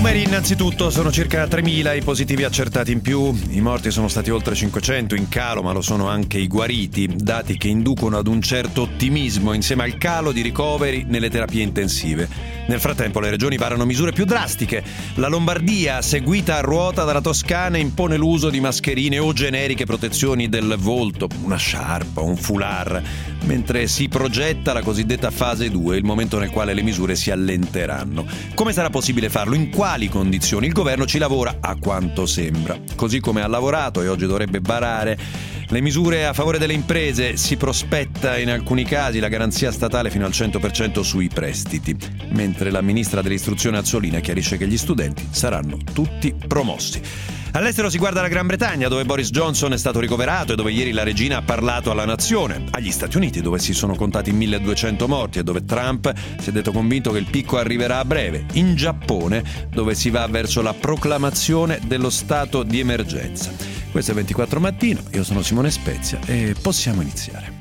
Numeri innanzitutto, sono circa 3.000 i positivi accertati in più, i morti sono stati oltre 500, in calo, ma lo sono anche i guariti, dati che inducono ad un certo ottimismo insieme al calo di ricoveri nelle terapie intensive. Nel frattempo le regioni varano misure più drastiche. La Lombardia, seguita a ruota dalla Toscana, impone l'uso di mascherine o generiche protezioni del volto, una sciarpa, un foulard, mentre si progetta la cosiddetta fase 2, il momento nel quale le misure si allenteranno. Come sarà possibile farlo? In quali condizioni? Il governo ci lavora, a quanto sembra. Così come ha lavorato e oggi dovrebbe varare le misure a favore delle imprese, si prospetta in alcuni casi la garanzia statale fino al 100% sui prestiti, mentre la ministra dell'istruzione Azzolina chiarisce che gli studenti saranno tutti promossi. All'estero si guarda la Gran Bretagna, dove Boris Johnson è stato ricoverato e dove ieri la regina ha parlato alla nazione. Agli Stati Uniti, dove si sono contati 1.200 morti e dove Trump si è detto convinto che il picco arriverà a breve. In Giappone, dove si va verso la proclamazione dello stato di emergenza. Questo è 24 Mattino, io sono Simone Spezia e possiamo iniziare.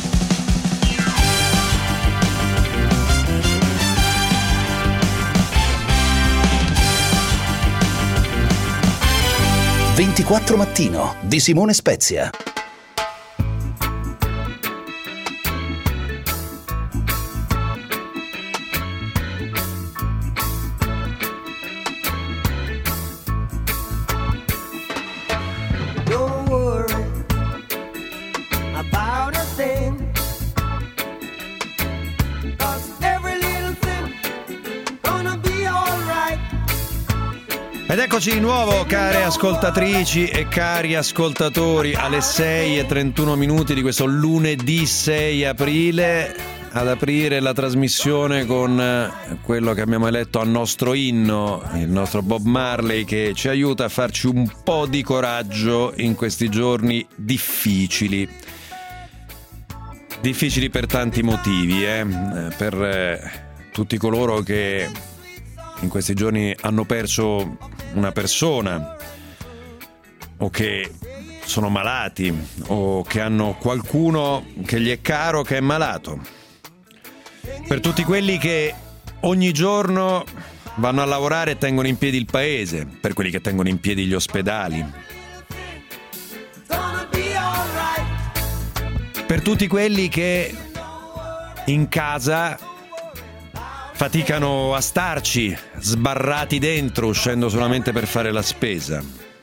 «24 Mattino» di Simone Spezia. Ed eccoci di nuovo, care ascoltatrici e cari ascoltatori, alle 6:31 di questo lunedì 6 aprile, ad aprire la trasmissione con quello che abbiamo eletto a nostro inno, il nostro Bob Marley, che ci aiuta a farci un po' di coraggio in questi giorni difficili. Difficili per tanti motivi, per tutti coloro che in questi giorni hanno perso una persona o che sono malati o che hanno qualcuno che gli è caro che è malato. Per tutti quelli che ogni giorno vanno a lavorare e tengono in piedi il paese, per quelli che tengono in piedi gli ospedali. Per tutti quelli che in casa faticano a starci, sbarrati dentro, uscendo solamente per fare la spesa.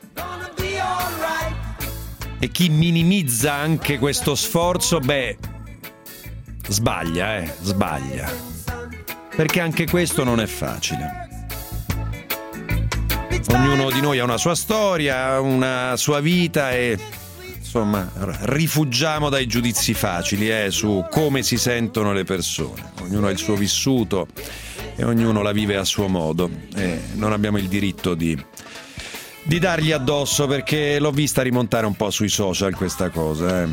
E chi minimizza anche questo sforzo, sbaglia. Perché anche questo non è facile. Ognuno di noi ha una sua storia, una sua vita e insomma rifuggiamo dai giudizi facili su come si sentono le persone. Ognuno ha il suo vissuto e ognuno la vive a suo modo e non abbiamo il diritto di dargli addosso, perché l'ho vista rimontare un po' sui social questa cosa.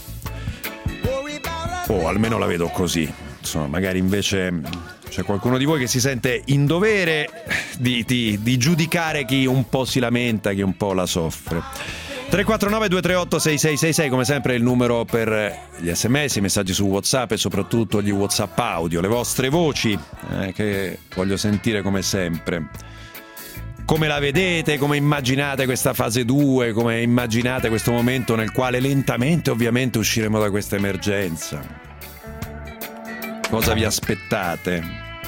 Almeno la vedo così. Insomma, magari invece c'è qualcuno di voi che si sente in dovere di giudicare chi un po' si lamenta, chi un po' la soffre. 349-238-6666, come sempre il numero per gli sms, i messaggi su WhatsApp e soprattutto gli WhatsApp audio, le vostre voci che voglio sentire come sempre. Come la vedete, come immaginate questa fase 2, come immaginate questo momento nel quale lentamente ovviamente usciremo da questa emergenza. Cosa vi aspettate?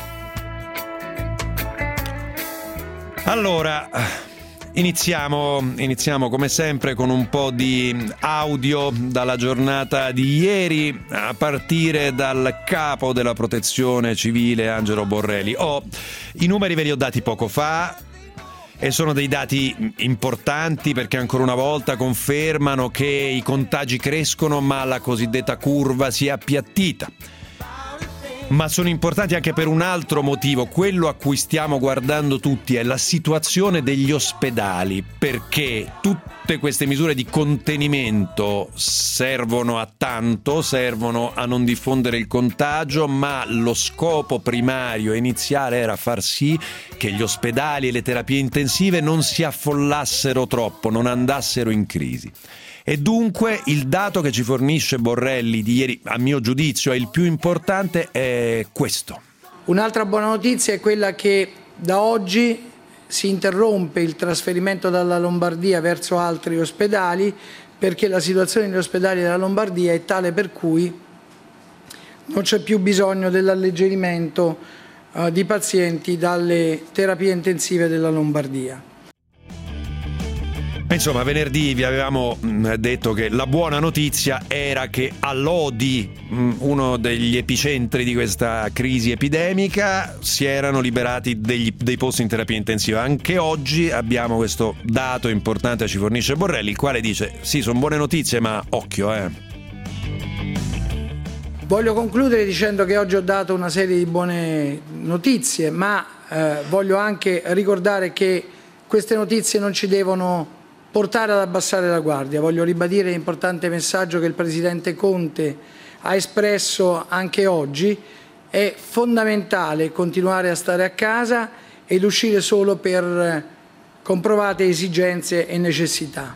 Allora, iniziamo come sempre con un po' di audio dalla giornata di ieri, a partire dal capo della Protezione Civile Angelo Borrelli. I numeri ve li ho dati poco fa e sono dei dati importanti, perché ancora una volta confermano che i contagi crescono ma la cosiddetta curva si è appiattita. Ma sono importanti anche per un altro motivo, quello a cui stiamo guardando tutti, è la situazione degli ospedali, perché tutte queste misure di contenimento servono a tanto, servono a non diffondere il contagio, ma lo scopo primario e iniziale era far sì che gli ospedali e le terapie intensive non si affollassero troppo, non andassero in crisi. E dunque il dato che ci fornisce Borrelli di ieri, a mio giudizio, è il più importante, è questo. Un'altra buona notizia è quella che da oggi si interrompe il trasferimento dalla Lombardia verso altri ospedali, perché la situazione negli ospedali della Lombardia è tale per cui non c'è più bisogno dell'alleggerimento di pazienti dalle terapie intensive della Lombardia. Insomma, venerdì vi avevamo detto che la buona notizia era che a Lodi, uno degli epicentri di questa crisi epidemica, si erano liberati dei posti in terapia intensiva. Anche oggi abbiamo questo dato importante, ci fornisce Borrelli, il quale dice sì, sono buone notizie, ma occhio. Voglio concludere dicendo che oggi ho dato una serie di buone notizie, ma voglio anche ricordare che queste notizie non ci devono portare ad abbassare la guardia. Voglio ribadire l'importante messaggio che il Presidente Conte ha espresso anche oggi. È fondamentale continuare a stare a casa ed uscire solo per comprovate esigenze e necessità.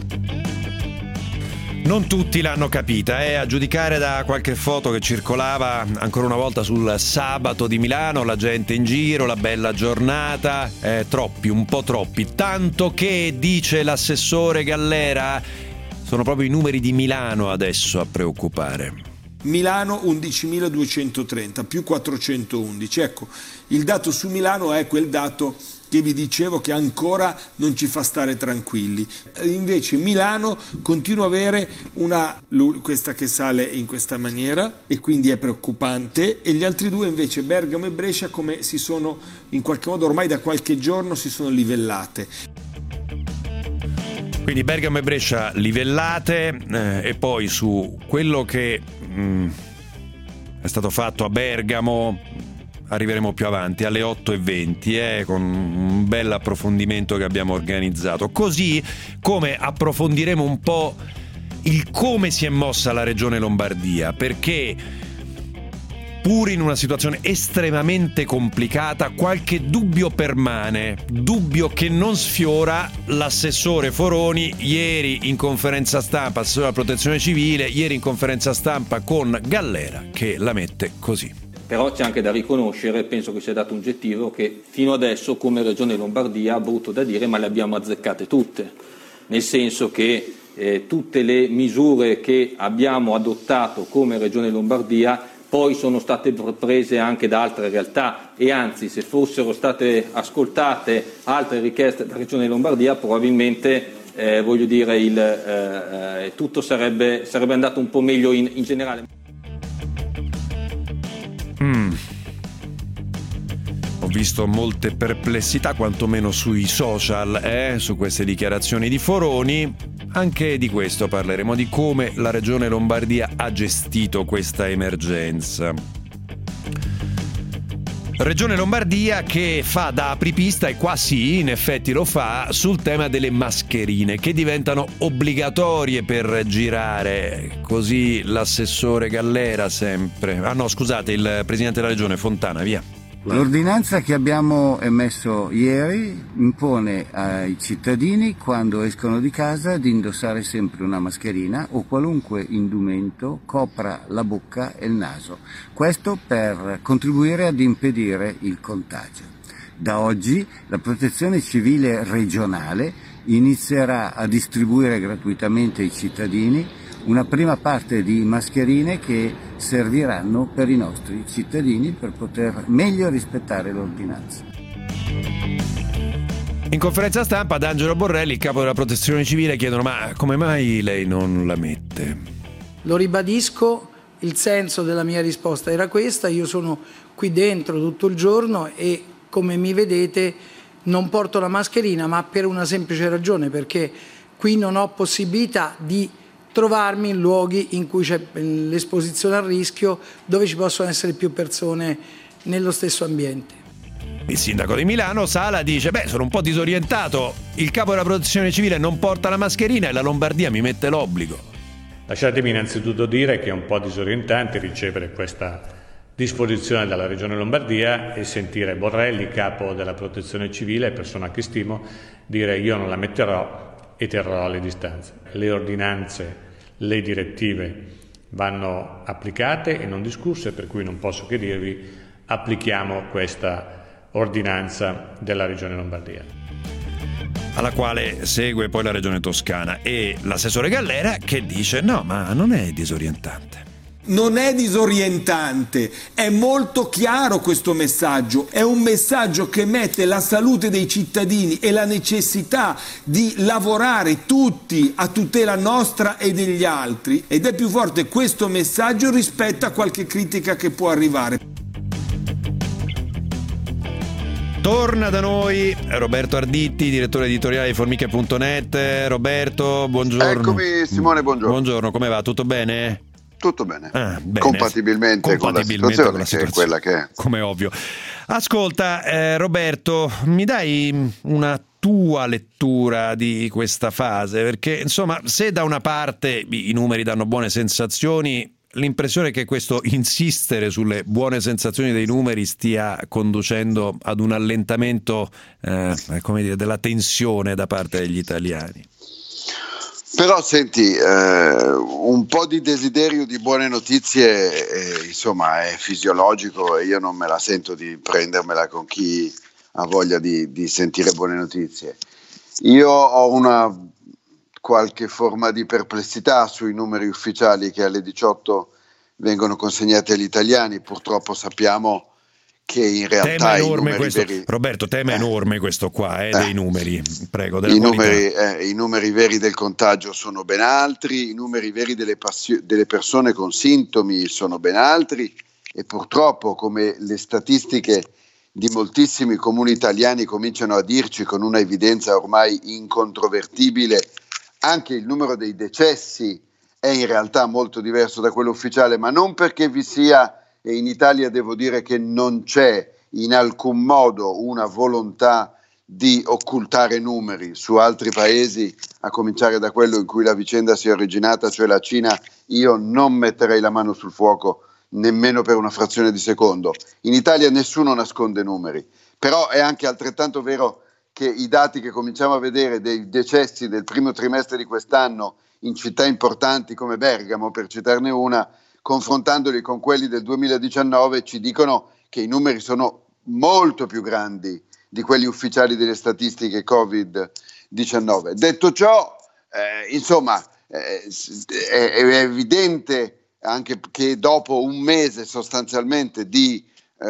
Non tutti l'hanno capita, a giudicare da qualche foto che circolava ancora una volta sul sabato di Milano, la gente in giro, la bella giornata, troppi, un po' troppi, tanto che, dice l'assessore Gallera, sono proprio i numeri di Milano adesso a preoccupare. Milano 11.230 più 411, ecco, il dato su Milano è quel dato che vi dicevo che ancora non ci fa stare tranquilli. Invece Milano continua a avere questa che sale in questa maniera e quindi è preoccupante, e gli altri due invece, Bergamo e Brescia, come si sono in qualche modo ormai da qualche giorno si sono livellate. Quindi Bergamo e Brescia livellate, e poi su quello che è stato fatto a Bergamo arriveremo più avanti alle 8:20 con un bel approfondimento che abbiamo organizzato, così come approfondiremo un po' il come si è mossa la Regione Lombardia, perché pur in una situazione estremamente complicata qualche dubbio permane, dubbio che non sfiora l'assessore Foroni ieri in conferenza stampa, assessore alla protezione civile, ieri in conferenza stampa con Gallera, che la mette così. Però c'è anche da riconoscere, penso che sia dato un oggettivo, che fino adesso come Regione Lombardia, brutto da dire, ma le abbiamo azzeccate tutte, nel senso che tutte le misure che abbiamo adottato come Regione Lombardia poi sono state prese anche da altre realtà, e anzi, se fossero state ascoltate altre richieste della Regione Lombardia, probabilmente tutto sarebbe andato un po' meglio in generale. Ho visto molte perplessità, quantomeno sui social, su queste dichiarazioni di Foroni. Anche di questo parleremo, di come la Regione Lombardia ha gestito questa emergenza. Regione Lombardia che fa da apripista, e qua sì, in effetti lo fa, sul tema delle mascherine che diventano obbligatorie per girare. Così l'assessore Gallera sempre. Il Presidente della Regione Fontana, via. L'ordinanza che abbiamo emesso ieri impone ai cittadini, quando escono di casa, di indossare sempre una mascherina o qualunque indumento copra la bocca e il naso. Questo per contribuire ad impedire il contagio. Da oggi la Protezione Civile regionale inizierà a distribuire gratuitamente ai cittadini una prima parte di mascherine che serviranno per i nostri cittadini per poter meglio rispettare l'ordinanza. In conferenza stampa ad Angelo Borrelli, il capo della Protezione Civile, chiedono: ma come mai lei non la mette? Lo ribadisco, il senso della mia risposta era questa: io sono qui dentro tutto il giorno e, come mi vedete, non porto la mascherina, ma per una semplice ragione, perché qui non ho possibilità di trovarmi in luoghi in cui c'è l'esposizione al rischio, dove ci possono essere più persone nello stesso ambiente. Il sindaco di Milano, Sala, dice: sono un po' disorientato, il capo della Protezione Civile non porta la mascherina e la Lombardia mi mette l'obbligo. Lasciatemi innanzitutto dire che è un po' disorientante ricevere questa disposizione dalla Regione Lombardia e sentire Borrelli, capo della Protezione Civile, persona che stimo, dire: io non la metterò e terrò le distanze. Le ordinanze, le direttive vanno applicate e non discusse, per cui non posso che dirvi: applichiamo questa ordinanza della Regione Lombardia, alla quale segue poi la Regione Toscana e l'assessore Gallera che dice no, ma non è disorientante. Non è disorientante, è molto chiaro questo messaggio, è un messaggio che mette la salute dei cittadini e la necessità di lavorare tutti a tutela nostra e degli altri, ed è più forte questo messaggio rispetto a qualche critica che può arrivare. Torna da noi Roberto Arditti, direttore editoriale di Formiche.net. Roberto, buongiorno. Eccomi Simone, buongiorno. Buongiorno, come va? Tutto bene? Tutto bene. Bene. Compatibilmente con la situazione che è quella che è. Come ovvio. Ascolta, Roberto, mi dai una tua lettura di questa fase? Perché, insomma, se da una parte i numeri danno buone sensazioni, l'impressione è che questo insistere sulle buone sensazioni dei numeri stia conducendo ad un allentamento, come dire, della tensione da parte degli italiani. Però senti, un po' di desiderio di buone notizie insomma è fisiologico, e io non me la sento di prendermela con chi ha voglia di sentire buone notizie. Io ho una qualche forma di perplessità sui numeri ufficiali che alle 18 vengono consegnati agli italiani. Purtroppo sappiamo che in realtà i numeri questo, veri... Roberto, tema enorme questo qua, dei numeri, prego. I numeri veri del contagio sono ben altri, i numeri veri delle persone con sintomi sono ben altri, e purtroppo, come le statistiche di moltissimi comuni italiani cominciano a dirci con una evidenza ormai incontrovertibile, anche il numero dei decessi è in realtà molto diverso da quello ufficiale, ma non perché vi sia, e in Italia devo dire che non c'è in alcun modo una volontà di occultare numeri. Su altri paesi, a cominciare da quello in cui la vicenda si è originata, cioè la Cina, io non metterei la mano sul fuoco nemmeno per una frazione di secondo. In Italia nessuno nasconde numeri, però è anche altrettanto vero che i dati che cominciamo a vedere dei decessi del primo trimestre di quest'anno in città importanti come Bergamo, per citarne una, confrontandoli con quelli del 2019, ci dicono che i numeri sono molto più grandi di quelli ufficiali delle statistiche Covid-19. Detto ciò, insomma, è evidente anche che dopo un mese sostanzialmente di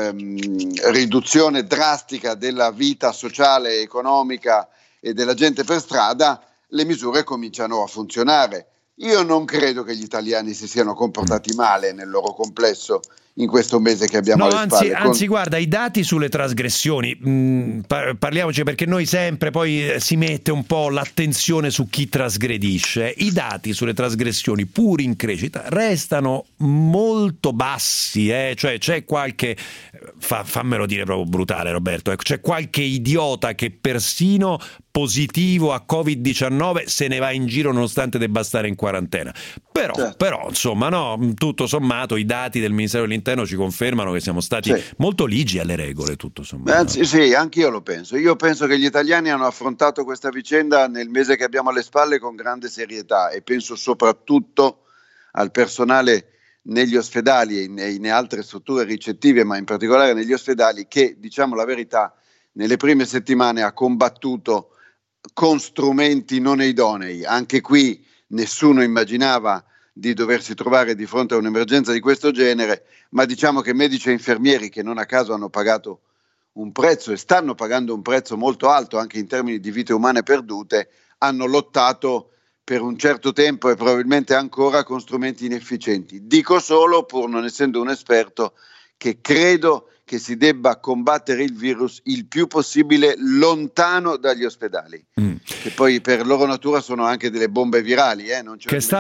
riduzione drastica della vita sociale e economica e della gente per strada, le misure cominciano a funzionare. Io non credo che gli italiani si siano comportati male nel loro complesso in questo mese che abbiamo alle spalle. Anzi, guarda, i dati sulle trasgressioni, parliamoci, perché noi sempre poi si mette un po' l'attenzione su chi trasgredisce. I dati sulle trasgressioni, pur in crescita, restano molto bassi, cioè c'è qualche, fammelo dire proprio brutale, Roberto, c'è qualche idiota che persino positivo a Covid-19 se ne va in giro nonostante debba stare in quarantena. Però insomma, no, tutto sommato i dati del Ministero dell'Interno ci confermano che siamo stati molto ligi alle regole, tutto sommato. Anzi, sì, anche io lo penso. Io penso che gli italiani hanno affrontato questa vicenda nel mese che abbiamo alle spalle con grande serietà, e penso soprattutto al personale negli ospedali e in altre strutture ricettive, ma in particolare negli ospedali, che, diciamo la verità, nelle prime settimane ha combattuto con strumenti non idonei. Anche qui nessuno immaginava di doversi trovare di fronte a un'emergenza di questo genere, ma diciamo che medici e infermieri, che non a caso hanno pagato un prezzo e stanno pagando un prezzo molto alto anche in termini di vite umane perdute, hanno lottato per un certo tempo e probabilmente ancora con strumenti inefficienti. Dico solo, pur non essendo un esperto, che credo che si debba combattere il virus il più possibile lontano dagli ospedali, che poi per loro natura sono anche delle bombe virali, che è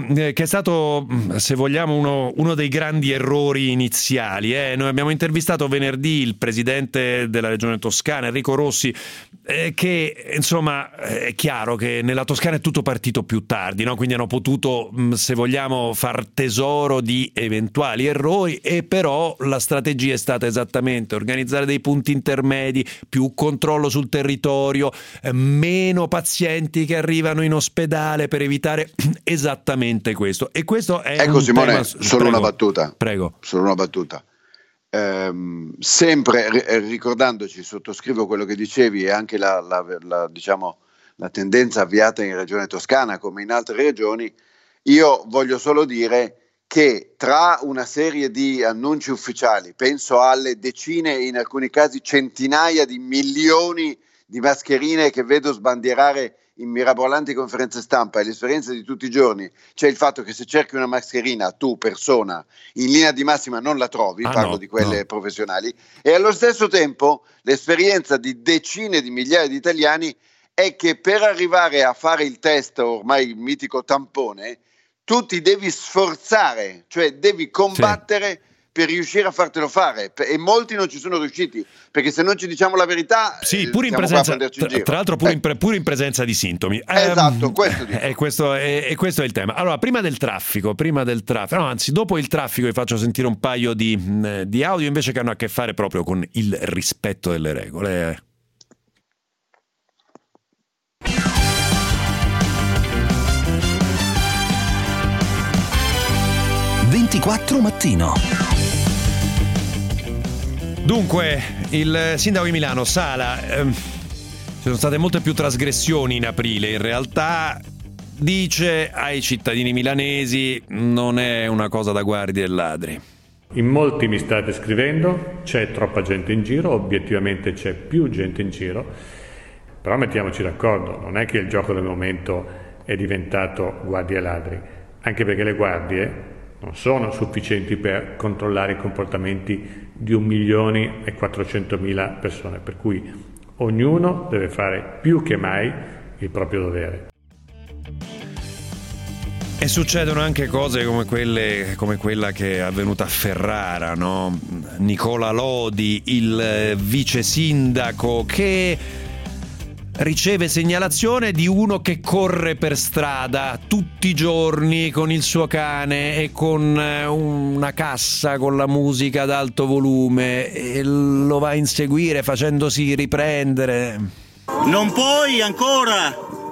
stato, se vogliamo, uno dei grandi errori iniziali. Noi abbiamo intervistato venerdì il presidente della regione Toscana, Enrico Rossi, che insomma è chiaro che nella Toscana è tutto partito più tardi, no? Quindi hanno potuto, se vogliamo, far tesoro di eventuali errori, e però la strategia è stata esattamente organizzare dei punti intermedi, più controllo sul territorio, meno pazienti che arrivano in ospedale per evitare esattamente questo. E questo è Simone, tema... solo una battuta. Prego. Solo una battuta. sempre ricordandoci, sottoscrivo quello che dicevi, e anche diciamo, la tendenza avviata in Regione Toscana come in altre regioni. Io voglio solo dire che tra una serie di annunci ufficiali, penso alle decine e in alcuni casi centinaia di milioni di mascherine che vedo sbandierare in mirabolanti conferenze stampa, e l'esperienza di tutti i giorni, c'è il fatto che se cerchi una mascherina, tu persona, in linea di massima non la trovi, parlo di quelle professionali, e allo stesso tempo l'esperienza di decine di migliaia di italiani è che per arrivare a fare il test, ormai il mitico tampone, tu ti devi sforzare, cioè devi combattere per riuscire a fartelo fare, e molti non ci sono riusciti, perché se non ci diciamo la verità, pure in presenza, tra l'altro pure in presenza di sintomi. Esatto, questo dico. Questo è il tema. Allora, prima del traffico, dopo il traffico vi faccio sentire un paio di audio invece che hanno a che fare proprio con il rispetto delle regole. 24 mattino. Dunque, il sindaco di Milano, Sala, ci sono state molte più trasgressioni in aprile. In realtà, dice ai cittadini milanesi, non è una cosa da guardie e ladri. In molti mi state scrivendo, c'è troppa gente in giro, obiettivamente c'è più gente in giro, però mettiamoci d'accordo, non è che il gioco del momento è diventato guardie e ladri, anche perché le guardie non sono sufficienti per controllare i comportamenti di 1.400.000 persone, per cui ognuno deve fare più che mai il proprio dovere. E succedono anche cose come quella che è avvenuta a Ferrara, no? Nicola Lodi, il vice sindaco, che riceve segnalazione di uno che corre per strada tutti i giorni con il suo cane e con una cassa con la musica ad alto volume, e lo va a inseguire facendosi riprendere. Non puoi ancora?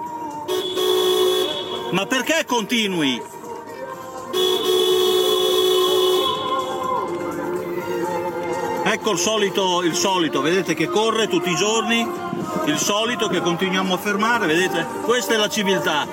Ma perché continui? Ecco il solito, vedete che corre tutti i giorni, il solito che continuiamo a fermare, vedete? Questa è la civiltà,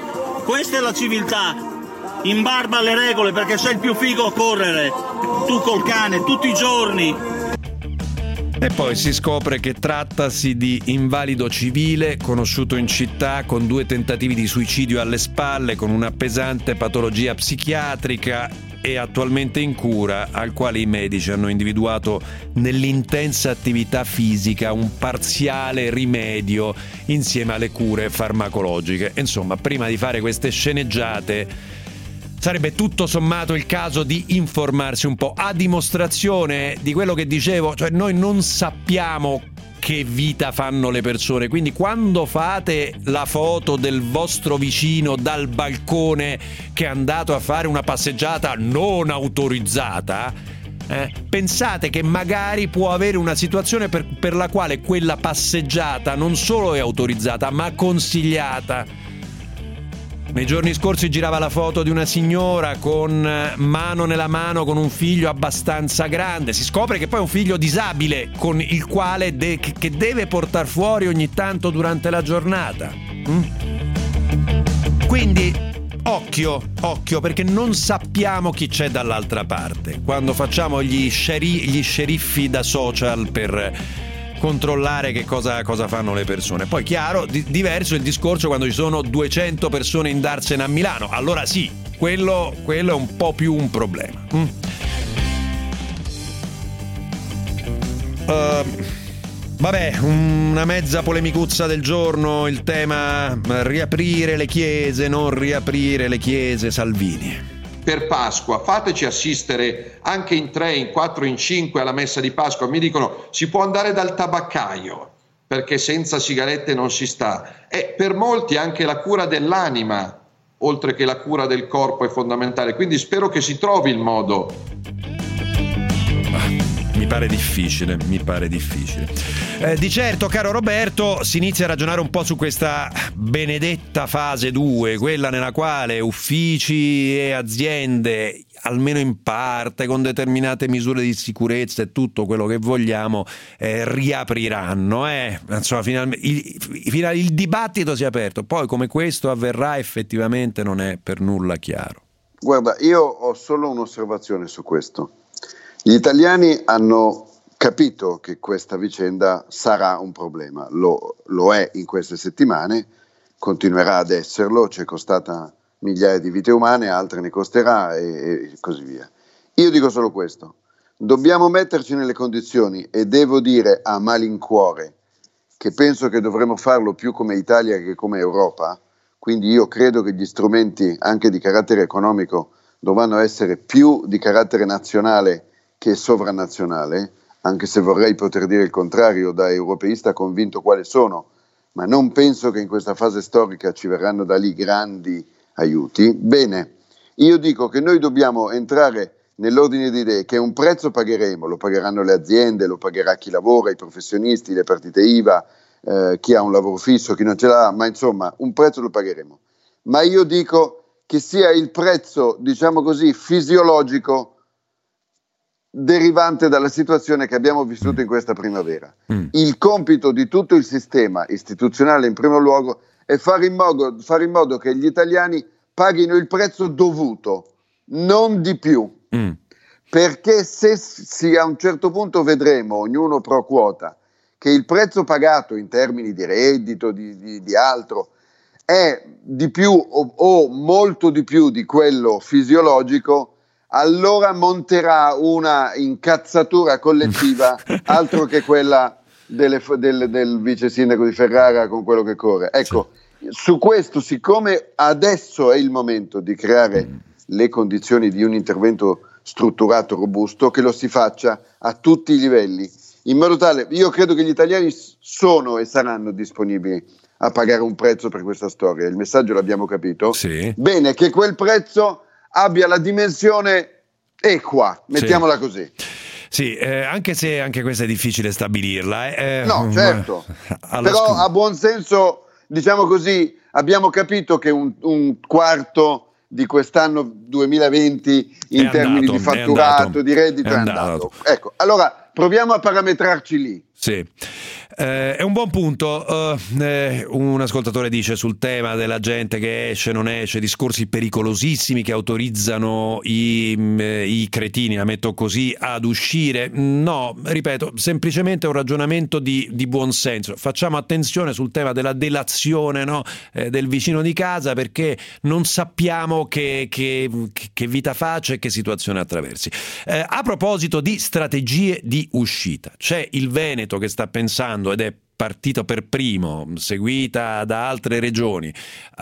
in barba alle regole, perché sei il più figo a correre, tu col cane, tutti i giorni. E poi si scopre che trattasi di invalido civile conosciuto in città con 2 tentativi di suicidio alle spalle, con una pesante patologia psichiatrica e attualmente in cura, al quale i medici hanno individuato nell'intensa attività fisica un parziale rimedio insieme alle cure farmacologiche. Insomma, prima di fare queste sceneggiate sarebbe tutto sommato il caso di informarsi un po', a dimostrazione di quello che dicevo, cioè noi non sappiamo che vita fanno le persone, quindi quando fate la foto del vostro vicino dal balcone che è andato a fare una passeggiata non autorizzata, pensate che magari può avere una situazione per la quale quella passeggiata non solo è autorizzata ma consigliata. Nei giorni scorsi girava la foto di una signora con mano nella mano con un figlio abbastanza grande. Si scopre che poi è un figlio disabile con il quale che deve portar fuori ogni tanto durante la giornata. Quindi occhio, perché non sappiamo chi c'è dall'altra parte quando facciamo gli sceriffi da social per controllare che cosa fanno le persone. Poi chiaro, diverso il discorso quando ci sono 200 persone in darsene a Milano, allora sì, quello è un po' più un problema. Vabbè, una mezza polemicuzza del giorno, il tema riaprire le chiese, non riaprire le chiese, Salvini. Per Pasqua fateci assistere anche in 3, in 4, in 5 alla messa di Pasqua. Mi dicono si può andare dal tabaccaio perché senza sigarette non si sta, e per molti anche la cura dell'anima oltre che la cura del corpo è fondamentale, quindi spero che si trovi il modo. Mi pare difficile. Di certo, caro Roberto, si inizia a ragionare un po' su questa benedetta fase 2, quella nella quale uffici e aziende, almeno in parte, con determinate misure di sicurezza e tutto quello che vogliamo, riapriranno. Insomma, finalmente il dibattito si è aperto. Poi come questo avverrà effettivamente non è per nulla chiaro. Guarda, io ho solo un'osservazione su questo. Gli italiani hanno capito che questa vicenda sarà un problema, lo è in queste settimane, continuerà ad esserlo, ci è costata migliaia di vite umane, altre ne costerà e così via. Io dico solo questo, dobbiamo metterci nelle condizioni, e devo dire a malincuore che penso che dovremmo farlo più come Italia che come Europa, quindi io credo che gli strumenti anche di carattere economico dovranno essere più di carattere nazionale che sovranazionale, anche se vorrei poter dire il contrario da europeista convinto quale sono, ma non penso che in questa fase storica ci verranno da lì grandi aiuti. Bene, io dico che noi dobbiamo entrare nell'ordine di idee che un prezzo pagheremo, lo pagheranno le aziende, lo pagherà chi lavora, i professionisti, le partite IVA, chi ha un lavoro fisso, chi non ce l'ha, ma insomma un prezzo lo pagheremo. Ma io dico che sia il prezzo, diciamo così, fisiologico derivante dalla situazione che abbiamo vissuto in questa primavera. Il compito di tutto il sistema istituzionale in primo luogo è fare in modo che gli italiani paghino il prezzo dovuto, non di più. Perché se a un certo punto vedremo, ognuno pro quota, che il prezzo pagato in termini di reddito, di altro, è di più o molto di più di quello fisiologico, allora monterà una incazzatura collettiva altro che quella del vice sindaco di Ferrara con quello che corre. Ecco, su questo, siccome adesso è il momento di creare le condizioni di un intervento strutturato, robusto, che lo si faccia a tutti i livelli, in modo tale, io credo che gli italiani sono e saranno disponibili a pagare un prezzo per questa storia. Il messaggio l'abbiamo capito. Sì. Bene, che quel prezzo abbia la dimensione equa, mettiamola così. Sì, anche se anche questa è difficile stabilirla. No, certo. Però a buon senso, diciamo così, abbiamo capito che un quarto di quest'anno 2020 in termini di fatturato, di reddito è andato. Ecco, allora proviamo a parametrarci lì. Sì. È un buon punto. Un ascoltatore dice sul tema della gente che esce, non esce, discorsi pericolosissimi che autorizzano i cretini, la metto così, ad uscire. No, ripeto, semplicemente un ragionamento di buon senso. Facciamo attenzione sul tema della delazione, no? Del vicino di casa, perché non sappiamo che vita faccia e che situazione attraversi. A proposito di strategie di uscita, c'è il Veneto che sta pensando, ed è partito per primo, seguita da altre regioni,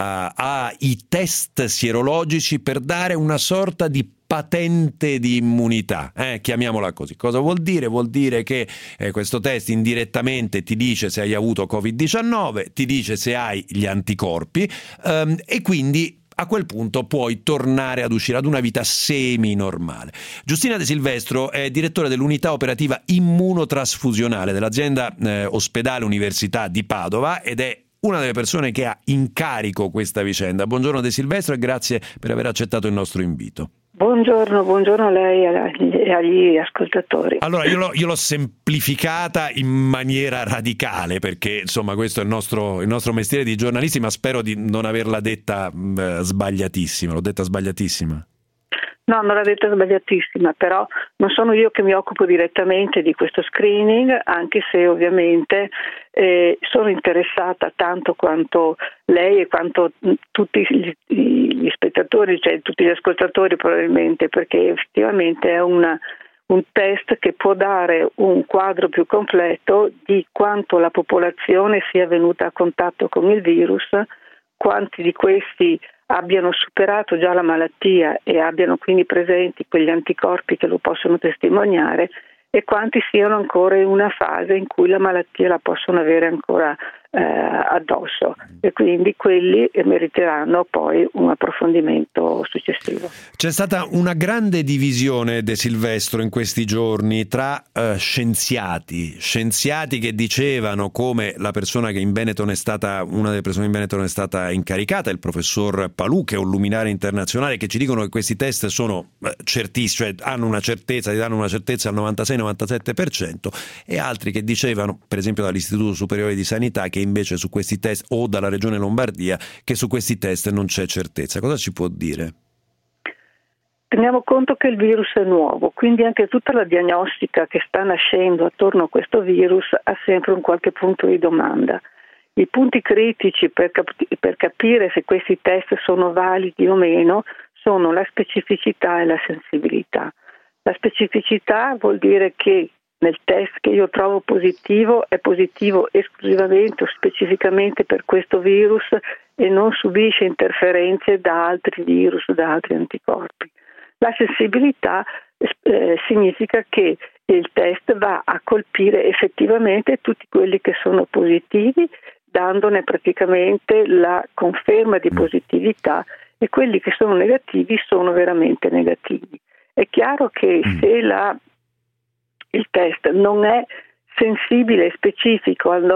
ai test sierologici per dare una sorta di patente di immunità, chiamiamola così. Cosa vuol dire? Vuol dire che questo test indirettamente ti dice se hai avuto Covid-19, ti dice se hai gli anticorpi, e quindi a quel punto puoi tornare ad uscire ad una vita semi-normale. Giustina De Silvestro è direttore dell'unità operativa immunotrasfusionale dell'azienda Ospedale Università di Padova ed è una delle persone che ha in carico questa vicenda. Buongiorno De Silvestro e grazie per aver accettato il nostro invito. Buongiorno a lei e agli ascoltatori. Allora, io l'ho semplificata in maniera radicale perché, insomma, questo è il nostro mestiere di giornalisti, ma spero di non averla detta sbagliatissima. L'ho detta sbagliatissima? No, non l'ha detta sbagliatissima, però non sono io che mi occupo direttamente di questo screening, anche se ovviamente sono interessata tanto quanto lei e quanto tutti gli spettatori, cioè tutti gli ascoltatori probabilmente, perché effettivamente è un test che può dare un quadro più completo di quanto la popolazione sia venuta a contatto con il virus, quanti di questi abbiano superato già la malattia e abbiano quindi presenti quegli anticorpi che lo possono testimoniare e quanti siano ancora in una fase in cui la malattia la possono avere ancora addosso, e quindi quelli meriteranno poi un approfondimento successivo. C'è stata una grande divisione, De Silvestro, in questi giorni tra scienziati che dicevano, come la persona che in Veneto ne è stata, una delle persone in Veneto ne è stata incaricata, il professor Palù, che è un luminare internazionale, che ci dicono che questi test sono certissimi, cioè hanno una certezza, ti danno una certezza al 96-97%, e altri che dicevano, per esempio dall'Istituto Superiore di Sanità, che invece su questi test, o dalla Regione Lombardia, che su questi test non c'è certezza. Cosa ci può dire? Teniamo conto che il virus è nuovo, quindi anche tutta la diagnostica che sta nascendo attorno a questo virus ha sempre un qualche punto di domanda. I punti critici per capire se questi test sono validi o meno sono la specificità e la sensibilità. La specificità vuol dire che nel test che io trovo positivo è positivo esclusivamente o specificamente per questo virus e non subisce interferenze da altri virus, da altri anticorpi. La sensibilità significa che il test va a colpire effettivamente tutti quelli che sono positivi, dandone praticamente la conferma di positività, e quelli che sono negativi sono veramente negativi. È chiaro che se il test non è sensibile e specifico al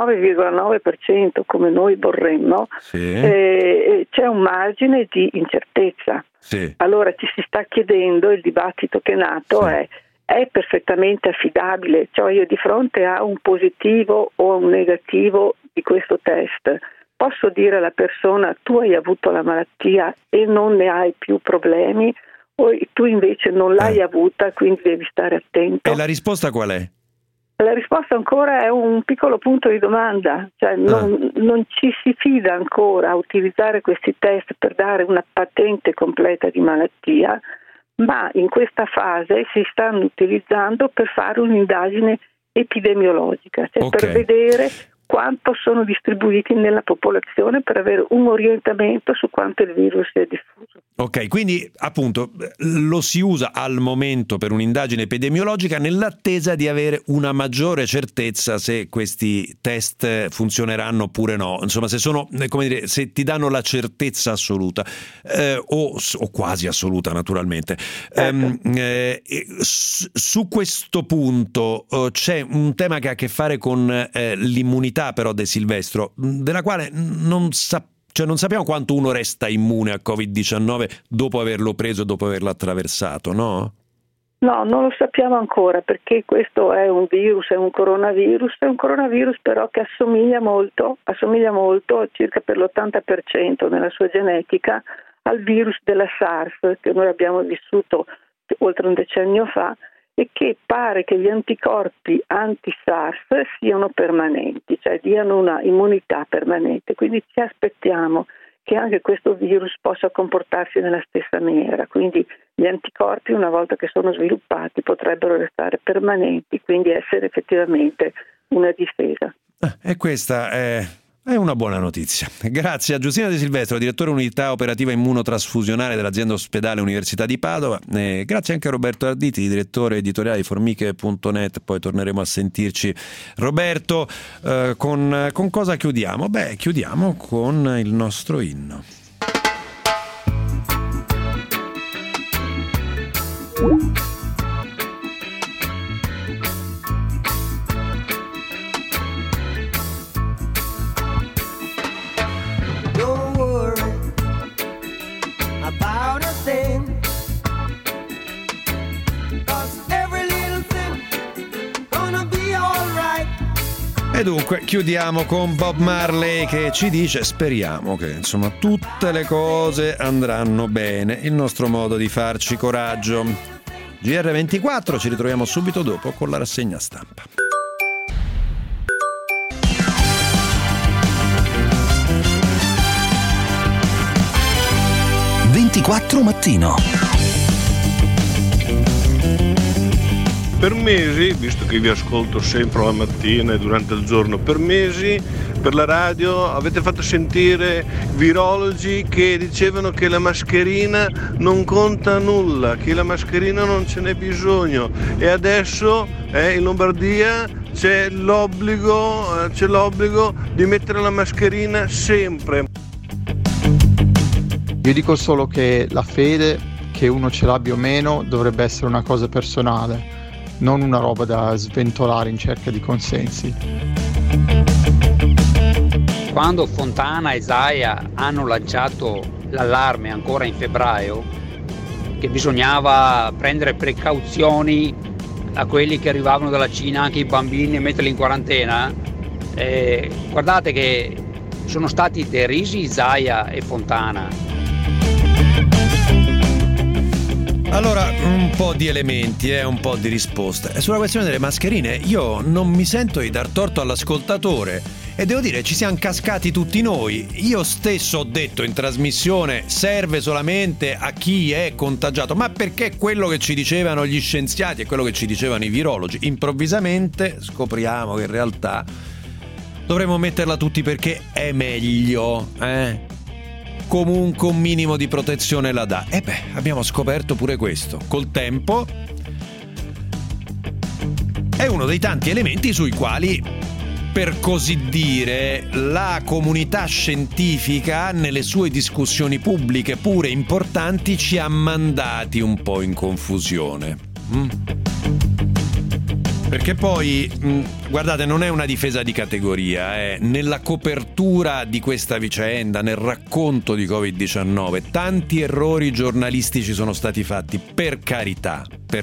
99,9% come noi vorremmo, c'è un margine di incertezza. Allora ci si sta chiedendo, il dibattito che è nato è perfettamente affidabile, cioè io di fronte a un positivo o un negativo di questo test posso dire alla persona: tu hai avuto la malattia e non ne hai più problemi, o tu invece non l'hai avuta, quindi devi stare attento. E la risposta qual è? La risposta ancora è un piccolo punto di domanda, cioè non ci si fida ancora a utilizzare questi test per dare una patente completa di malattia, ma in questa fase si stanno utilizzando per fare un'indagine epidemiologica, cioè per vedere quanto sono distribuiti nella popolazione, per avere un orientamento su quanto il virus è diffuso. Ok, quindi appunto lo si usa al momento per un'indagine epidemiologica nell'attesa di avere una maggiore certezza se questi test funzioneranno oppure no. Insomma, se sono, come dire, se ti danno la certezza assoluta o quasi assoluta, naturalmente. Su questo punto c'è un tema che ha a che fare con l'immunità, però, De Silvestro, della quale non sappiamo quanto uno resta immune a Covid-19 dopo averlo preso, dopo averlo attraversato, no? No, non lo sappiamo ancora, perché questo è un virus, è un coronavirus però che assomiglia molto, circa per l'80% nella sua genetica, al virus della SARS che noi abbiamo vissuto oltre un decennio fa, e che pare che gli anticorpi anti-SARS siano permanenti, cioè diano una immunità permanente. Quindi ci aspettiamo che anche questo virus possa comportarsi nella stessa maniera. Quindi gli anticorpi, una volta che sono sviluppati, potrebbero restare permanenti, quindi essere effettivamente una difesa. E questa è una buona notizia. Grazie a Giustina De Silvestro, direttore unità operativa immunotrasfusionale dell'azienda ospedale Università di Padova. E grazie anche a Roberto Arditi, direttore editoriale di Formiche.net. Poi torneremo a sentirci. Roberto, con cosa chiudiamo? Beh, chiudiamo con il nostro inno. E dunque chiudiamo con Bob Marley, che ci dice: speriamo che insomma tutte le cose andranno bene, il nostro modo di farci coraggio. GR24, ci ritroviamo subito dopo con la rassegna stampa. Mattino. Per mesi, visto che vi ascolto sempre la mattina e durante il giorno, per mesi per la radio avete fatto sentire virologi che dicevano che la mascherina non conta nulla, che la mascherina non ce n'è bisogno, e adesso in Lombardia c'è l'obbligo di mettere la mascherina sempre. Io dico solo che la fede, che uno ce l'abbia o meno, dovrebbe essere una cosa personale, non una roba da sventolare in cerca di consensi. Quando Fontana e Zaia hanno lanciato l'allarme ancora in febbraio, che bisognava prendere precauzioni a quelli che arrivavano dalla Cina, anche i bambini, e metterli in quarantena, guardate che sono stati derisi Zaia e Fontana. Allora, un po' di elementi, un po' di risposte. Sulla questione delle mascherine io non mi sento di dar torto all'ascoltatore e devo dire ci siamo cascati tutti noi. Io stesso ho detto in trasmissione serve solamente a chi è contagiato, ma perché quello che ci dicevano gli scienziati e quello che ci dicevano i virologi. Improvvisamente scopriamo che in realtà dovremmo metterla tutti perché è meglio, comunque un minimo di protezione la dà. E abbiamo scoperto pure questo. Col tempo è uno dei tanti elementi sui quali, per così dire, la comunità scientifica nelle sue discussioni pubbliche pure importanti ci ha mandati un po' in confusione. Perché poi, guardate, non è una difesa di categoria, nella copertura di questa vicenda, nel racconto di Covid-19, tanti errori giornalistici sono stati fatti, per carità.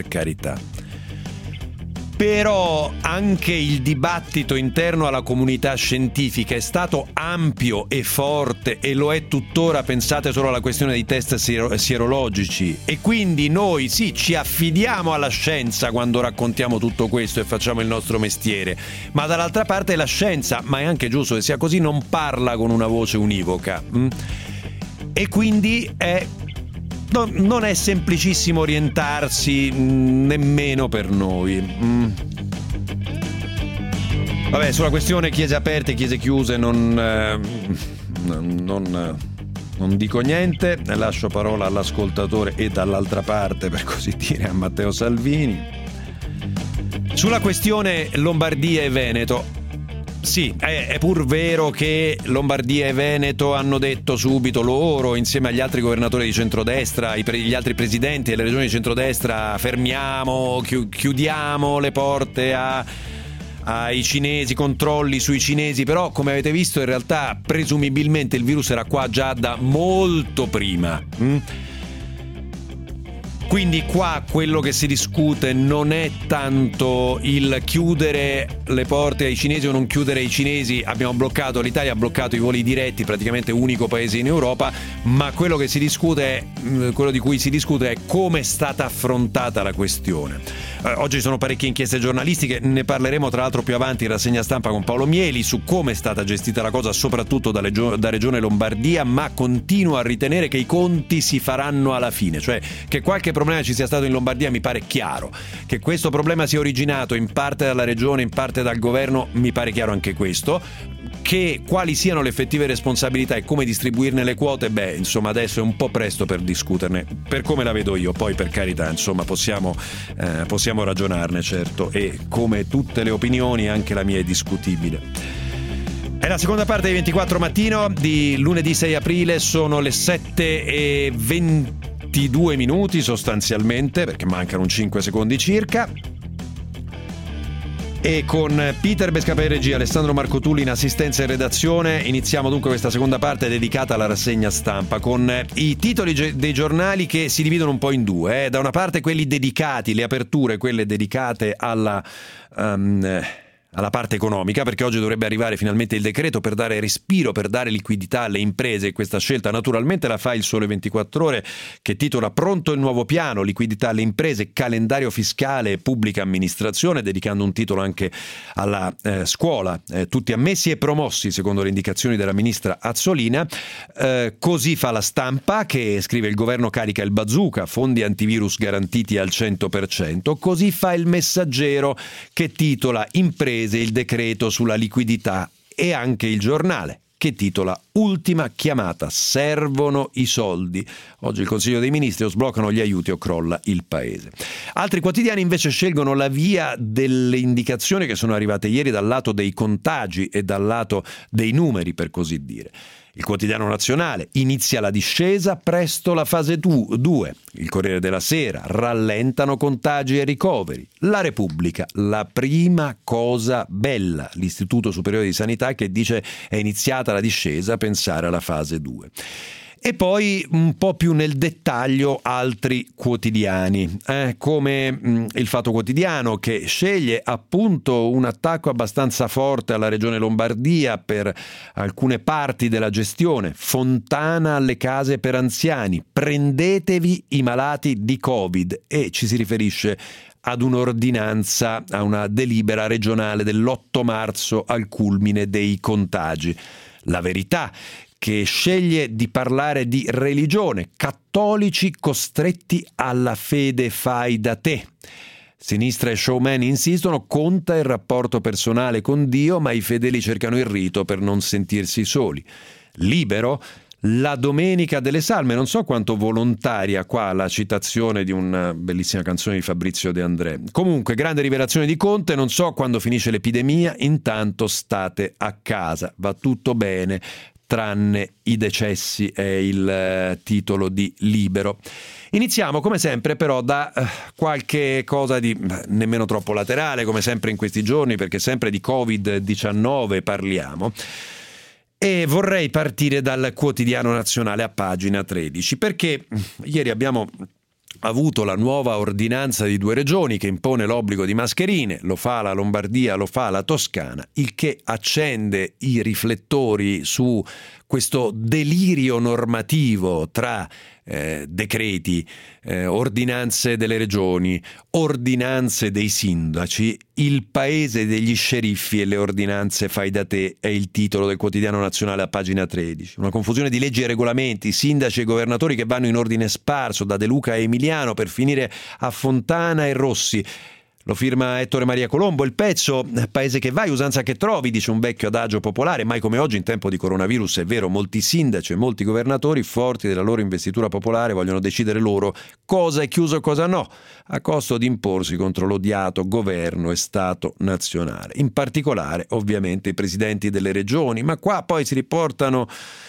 Però anche il dibattito interno alla comunità scientifica è stato ampio e forte e lo è tuttora. Pensate solo alla questione dei test sierologici, e quindi noi sì, ci affidiamo alla scienza quando raccontiamo tutto questo e facciamo il nostro mestiere, ma dall'altra parte la scienza, ma è anche giusto che sia così, non parla con una voce univoca, e quindi non è semplicissimo orientarsi nemmeno per noi. Vabbè, sulla questione chiese aperte e chiese chiuse non dico niente, ne lascio parola all'ascoltatore e dall'altra parte, per così dire, a Matteo Salvini. Sulla questione Lombardia e Veneto, sì, è pur vero che Lombardia e Veneto hanno detto subito loro, insieme agli altri governatori di centrodestra, gli altri presidenti delle regioni di centrodestra, fermiamo, chiudiamo le porte ai cinesi, controlli sui cinesi. Però, come avete visto, in realtà presumibilmente il virus era qua già da molto prima. Quindi qua quello che si discute non è tanto il chiudere le porte ai cinesi o non chiudere ai cinesi. L'Italia ha bloccato i voli diretti, praticamente unico paese in Europa, ma quello di cui si discute è come è stata affrontata la questione. Oggi ci sono parecchie inchieste giornalistiche, ne parleremo tra l'altro più avanti in rassegna stampa con Paolo Mieli su come è stata gestita la cosa, soprattutto da Regione Lombardia, ma continuo a ritenere che i conti si faranno alla fine, cioè che qualche problema ci sia stato in Lombardia mi pare chiaro, che questo problema sia originato in parte dalla regione, in parte dal governo, mi pare chiaro anche questo. Che quali siano le effettive responsabilità e come distribuirne le quote, insomma adesso è un po' presto per discuterne, per come la vedo io. Poi, per carità, insomma possiamo ragionarne, certo, e come tutte le opinioni anche la mia è discutibile. È la seconda parte di 24 Mattino di lunedì 6 aprile, sono le 7:22 minuti sostanzialmente, perché mancano 5 secondi circa. E con Peter Bescapa in regia, Alessandro Marcotulli in assistenza e redazione iniziamo dunque questa seconda parte dedicata alla rassegna stampa, con i titoli dei giornali che si dividono un po' in due. Da una parte quelli dedicati, le aperture, quelle dedicate alla parte economica, perché oggi dovrebbe arrivare finalmente il decreto per dare respiro, per dare liquidità alle imprese, e questa scelta naturalmente la fa il Sole 24 Ore, che titola "Pronto il nuovo piano, liquidità alle imprese, calendario fiscale e pubblica amministrazione", dedicando un titolo anche alla scuola, tutti ammessi e promossi secondo le indicazioni della ministra Azzolina. Così fa La Stampa, che scrive "Il governo carica il bazooka, fondi antivirus garantiti al 100%. Così fa Il Messaggero, che titola "Imprese, il decreto sulla liquidità", e anche Il Giornale, che titola Ultima chiamata, servono i soldi. Oggi il Consiglio dei Ministri: o sbloccano gli aiuti o crolla il paese. Altri quotidiani invece scelgono la via delle indicazioni che sono arrivate ieri dal lato dei contagi e dal lato dei numeri, per così dire. Il Quotidiano Nazionale: inizia la discesa, presto la fase 2. Il Corriere della Sera: rallentano contagi e ricoveri. La Repubblica: la prima cosa bella, l'Istituto Superiore di Sanità che dice è iniziata la discesa, pensare alla fase 2. E poi un po' più nel dettaglio altri quotidiani, come il Fatto Quotidiano, che sceglie appunto un attacco abbastanza forte alla Regione Lombardia per alcune parti della gestione. Fontana alle case per anziani, prendetevi i malati di Covid, e ci si riferisce ad un'ordinanza, a una delibera regionale dell'8 marzo al culmine dei contagi. La Verità, che sceglie di parlare di religione, cattolici costretti alla fede fai da te. Sinistra e showman insistono, conta il rapporto personale con Dio, ma i fedeli cercano il rito per non sentirsi soli. Libero, la domenica delle salme, non so quanto volontaria qua la citazione di una bellissima canzone di Fabrizio De André. Comunque, grande rivelazione di Conte: non so quando finisce l'epidemia, intanto state a casa, va tutto bene tranne i decessi, è il titolo di Libero. Iniziamo come sempre però da qualche cosa di nemmeno troppo laterale, come sempre in questi giorni, perché sempre di Covid-19 parliamo. E vorrei partire dal Quotidiano Nazionale a pagina 13, perché ieri abbiamo avuto la nuova ordinanza di 2 regioni che impone l'obbligo di mascherine, lo fa la Lombardia, lo fa la Toscana, il che accende i riflettori su questo delirio normativo tra decreti, ordinanze delle regioni, ordinanze dei sindaci, il paese degli sceriffi e le ordinanze fai da te, è il titolo del Quotidiano Nazionale a pagina 13. Una confusione di leggi e regolamenti, sindaci e governatori che vanno in ordine sparso, da De Luca a Emiliano per finire a Fontana e Rossi. Lo firma Ettore Maria Colombo. Il pezzo: paese che vai, usanza che trovi, dice un vecchio adagio popolare. Mai come oggi in tempo di coronavirus, è vero, molti sindaci e molti governatori, forti della loro investitura popolare, vogliono decidere loro cosa è chiuso e cosa no, a costo di imporsi contro l'odiato governo e Stato nazionale. In particolare, ovviamente, i presidenti delle regioni, ma qua poi si riportano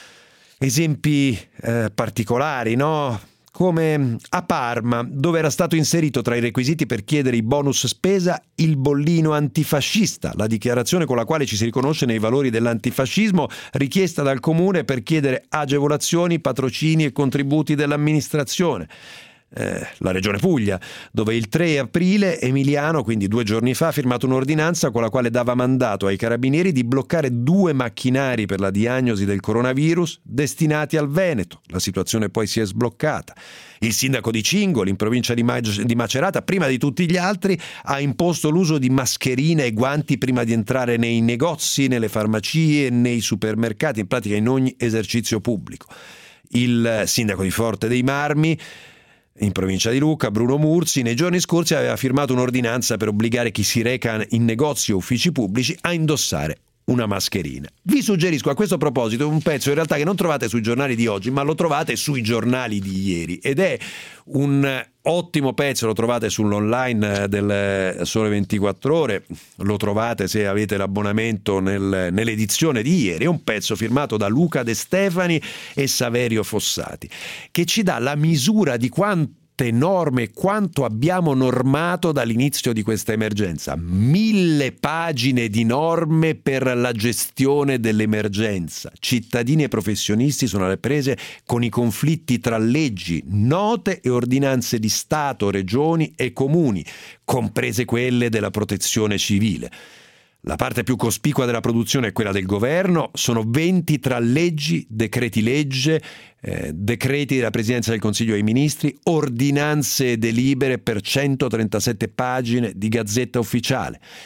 esempi particolari, no? Come a Parma, dove era stato inserito tra i requisiti per chiedere i bonus spesa il bollino antifascista, la dichiarazione con la quale ci si riconosce nei valori dell'antifascismo, richiesta dal comune per chiedere agevolazioni, patrocini e contributi dell'amministrazione. La Regione Puglia, dove il 3 aprile Emiliano, quindi 2 giorni fa, ha firmato un'ordinanza con la quale dava mandato ai carabinieri di bloccare 2 macchinari per la diagnosi del coronavirus destinati al Veneto. La situazione poi si è sbloccata. Il sindaco di Cingoli, in provincia di Macerata, prima di tutti gli altri, ha imposto l'uso di mascherine e guanti prima di entrare nei negozi, nelle farmacie, nei supermercati, in pratica in ogni esercizio pubblico. Il sindaco di Forte dei Marmi, in provincia di Lucca, Bruno Murzi, nei giorni scorsi aveva firmato un'ordinanza per obbligare chi si reca in negozi o uffici pubblici a indossare una mascherina. Vi suggerisco a questo proposito un pezzo in realtà che non trovate sui giornali di oggi, ma lo trovate sui giornali di ieri, ed è un ottimo pezzo, lo trovate sull'online del Sole 24 Ore, lo trovate se avete l'abbonamento nell'edizione di ieri. È un pezzo firmato da Luca De Stefani e Saverio Fossati, che ci dà la misura di quante norme, quanto abbiamo normato dall'inizio di questa emergenza. 1000 pagine di norme per la gestione dell'emergenza. Cittadini e professionisti sono alle prese con i conflitti tra leggi, note e ordinanze di Stato, regioni e comuni, comprese quelle della protezione civile. La parte più cospicua della produzione è quella del governo, sono 20 tra leggi, decreti legge, decreti della Presidenza del Consiglio dei Ministri, ordinanze e delibere per 137 pagine di Gazzetta Ufficiale.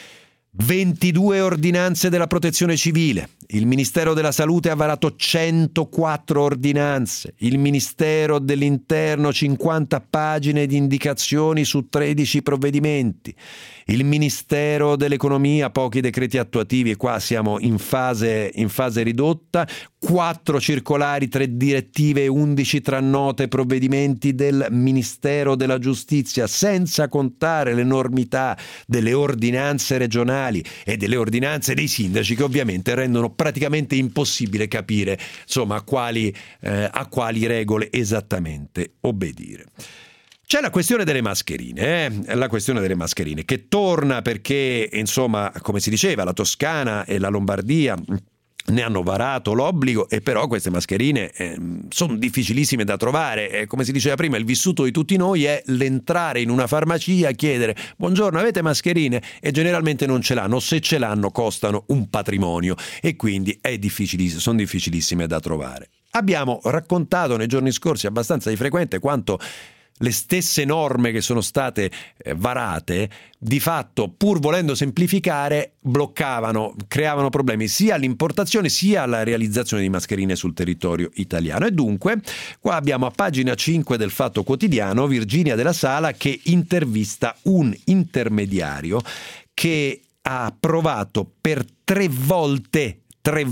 22 ordinanze della Protezione Civile. Il Ministero della Salute ha varato 104 ordinanze. Il Ministero dell'Interno 50 pagine di indicazioni su 13 provvedimenti. Il Ministero dell'Economia pochi decreti attuativi, e qua siamo in fase ridotta. 4 circolari, 3 direttive e 11 tra note e provvedimenti del Ministero della Giustizia, senza contare l'enormità delle ordinanze regionali e delle ordinanze dei sindaci, che ovviamente rendono praticamente impossibile capire, insomma, a quali regole esattamente obbedire. C'è la questione delle mascherine, la questione delle mascherine che torna perché, insomma, come si diceva, la Toscana e la Lombardia ne hanno varato l'obbligo, e però queste mascherine sono difficilissime da trovare. Come si diceva prima, il vissuto di tutti noi è l'entrare in una farmacia, chiedere buongiorno, avete mascherine? E generalmente non ce l'hanno, se ce l'hanno costano un patrimonio e quindi sono difficilissime da trovare. Abbiamo raccontato nei giorni scorsi abbastanza di frequente quanto le stesse norme che sono state varate, di fatto, pur volendo semplificare, creavano problemi sia all'importazione sia alla realizzazione di mascherine sul territorio italiano. E dunque, qua abbiamo a pagina 5 del Fatto Quotidiano Virginia Della Sala che intervista un intermediario che ha provato per 3 volte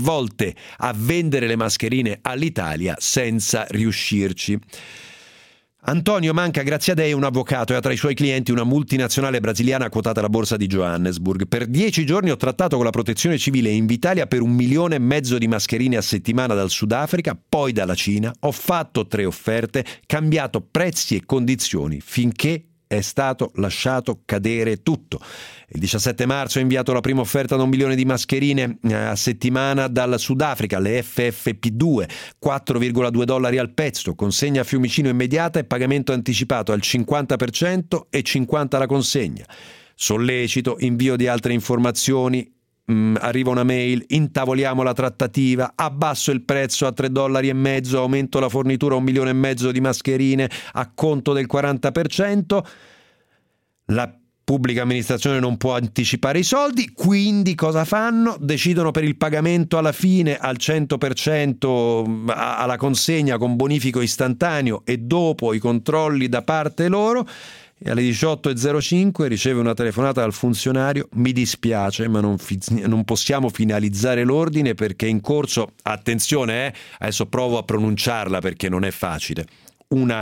a vendere le mascherine all'Italia senza riuscirci. Antonio Manca Graziadei è un avvocato e ha tra i suoi clienti una multinazionale brasiliana quotata alla borsa di Johannesburg. Per 10 giorni ho trattato con la Protezione Civile in Italia per 1,5 milioni di mascherine a settimana dal Sudafrica, poi dalla Cina. Ho fatto 3 offerte, cambiato prezzi e condizioni finché è stato lasciato cadere tutto. Il 17 marzo ho inviato la prima offerta da 1 milione di mascherine a settimana dal Sudafrica, le FFP2, $4,2 al pezzo, consegna a Fiumicino immediata e pagamento anticipato al 50% e 50% alla consegna. Sollecito, invio di altre informazioni, arriva una mail, intavoliamo la trattativa, abbasso il prezzo a $3,5, aumento la fornitura a 1,5 milioni di mascherine a conto del 40%. La pubblica amministrazione non può anticipare i soldi, quindi cosa fanno? Decidono per il pagamento alla fine al 100% alla consegna con bonifico istantaneo e dopo i controlli da parte loro. E alle 18.05 riceve una telefonata dal funzionario: mi dispiace ma non possiamo finalizzare l'ordine perché è in corso, attenzione adesso provo a pronunciarla perché non è facile, una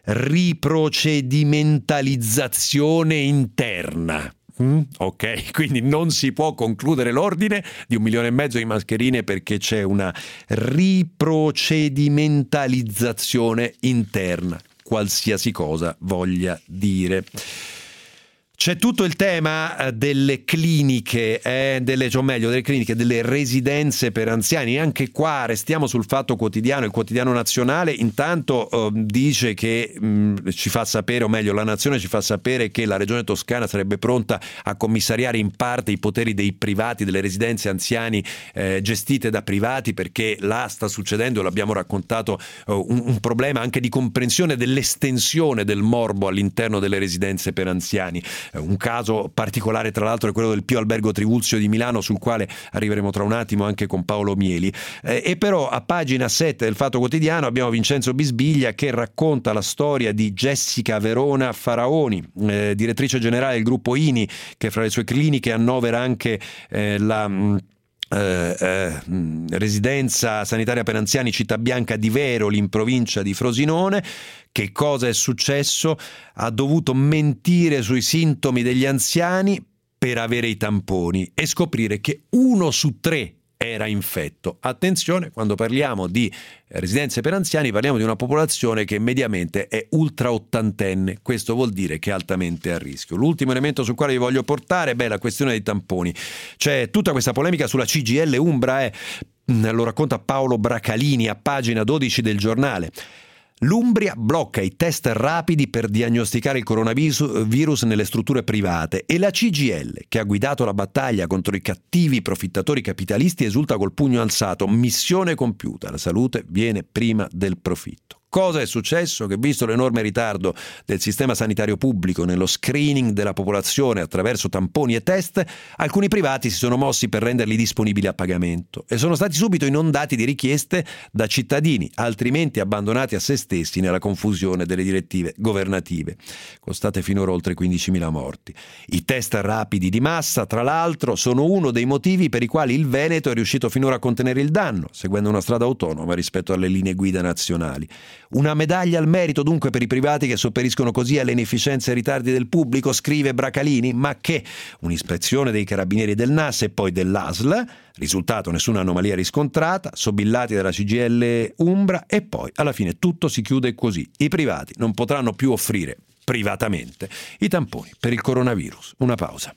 riprocedimentalizzazione interna. Ok, quindi non si può concludere l'ordine di 1,5 milioni di mascherine perché c'è una riprocedimentalizzazione interna, qualsiasi cosa voglia dire. C'è tutto il tema delle cliniche, delle cliniche, delle residenze per anziani. Anche qua restiamo sul Fatto Quotidiano. Il Quotidiano Nazionale intanto dice che ci fa sapere, o meglio La Nazione ci fa sapere che la Regione Toscana sarebbe pronta a commissariare in parte i poteri dei privati, delle residenze anziani gestite da privati, perché là sta succedendo, l'abbiamo raccontato, un problema anche di comprensione dell'estensione del morbo all'interno delle residenze per anziani. Un caso particolare, tra l'altro, è quello del Pio Albergo Trivulzio di Milano, sul quale arriveremo tra un attimo anche con Paolo Mieli. E però a pagina 7 del Fatto Quotidiano abbiamo Vincenzo Bisbiglia che racconta la storia di Jessica Verona Faraoni, direttrice generale del gruppo INI, che fra le sue cliniche annovera anche la residenza sanitaria per anziani Città Bianca di Veroli in provincia di Frosinone. Che cosa è successo? Ha dovuto mentire sui sintomi degli anziani per avere i tamponi e scoprire che 1 su 3 era infetto. Attenzione, quando parliamo di residenze per anziani parliamo di una popolazione che mediamente è ultra ottantenne. Questo vuol dire che è altamente a rischio. L'ultimo elemento sul quale vi voglio portare è la questione dei tamponi. C'è tutta questa polemica sulla CGIL Umbra, lo racconta Paolo Bracalini a pagina 12 del Giornale. L'Umbria blocca i test rapidi per diagnosticare il coronavirus nelle strutture private e la CGIL, che ha guidato la battaglia contro i cattivi profittatori capitalisti, esulta col pugno alzato. Missione compiuta, la salute viene prima del profitto. Cosa è successo? Che visto l'enorme ritardo del sistema sanitario pubblico nello screening della popolazione attraverso tamponi e test, alcuni privati si sono mossi per renderli disponibili a pagamento e sono stati subito inondati di richieste da cittadini altrimenti abbandonati a se stessi nella confusione delle direttive governative, costate finora oltre 15.000 morti. I test rapidi di massa, tra l'altro, sono uno dei motivi per i quali il Veneto è riuscito finora a contenere il danno, seguendo una strada autonoma rispetto alle linee guida nazionali. Una medaglia al merito dunque per i privati che sopperiscono così alle inefficienze e ritardi del pubblico, scrive Bracalini, ma che un'ispezione dei carabinieri del NAS e poi dell'ASL, risultato nessuna anomalia riscontrata, sobillati dalla CGIL Umbra e poi alla fine tutto si chiude così. I privati non potranno più offrire privatamente i tamponi per il coronavirus. Una pausa.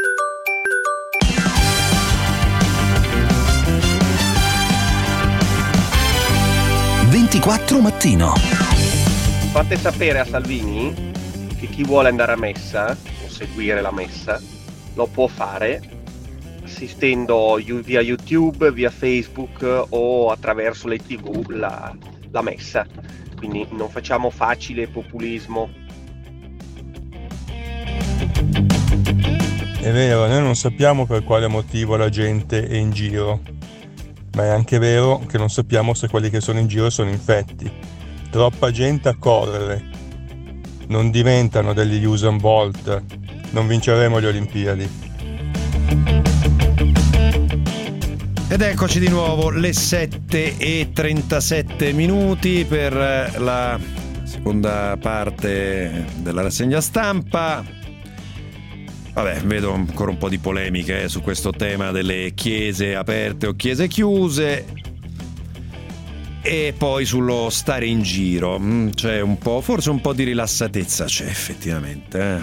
Mattino. Fate sapere a Salvini che chi vuole andare a messa o seguire la messa lo può fare assistendo via YouTube, via Facebook o attraverso le TV la messa. Quindi non facciamo facile populismo. È vero, noi non sappiamo per quale motivo la gente è in giro, ma è anche vero che non sappiamo se quelli che sono in giro sono infetti. Troppa gente a correre, non diventano degli Usain Bolt, non vinceremo le Olimpiadi. Ed eccoci di nuovo, le 7:37 per la seconda parte della rassegna stampa. Vabbè, vedo ancora un po' di polemiche su questo tema delle chiese aperte o chiese chiuse. E poi sullo stare in giro, c'è un po', forse un po' di rilassatezza c'è effettivamente.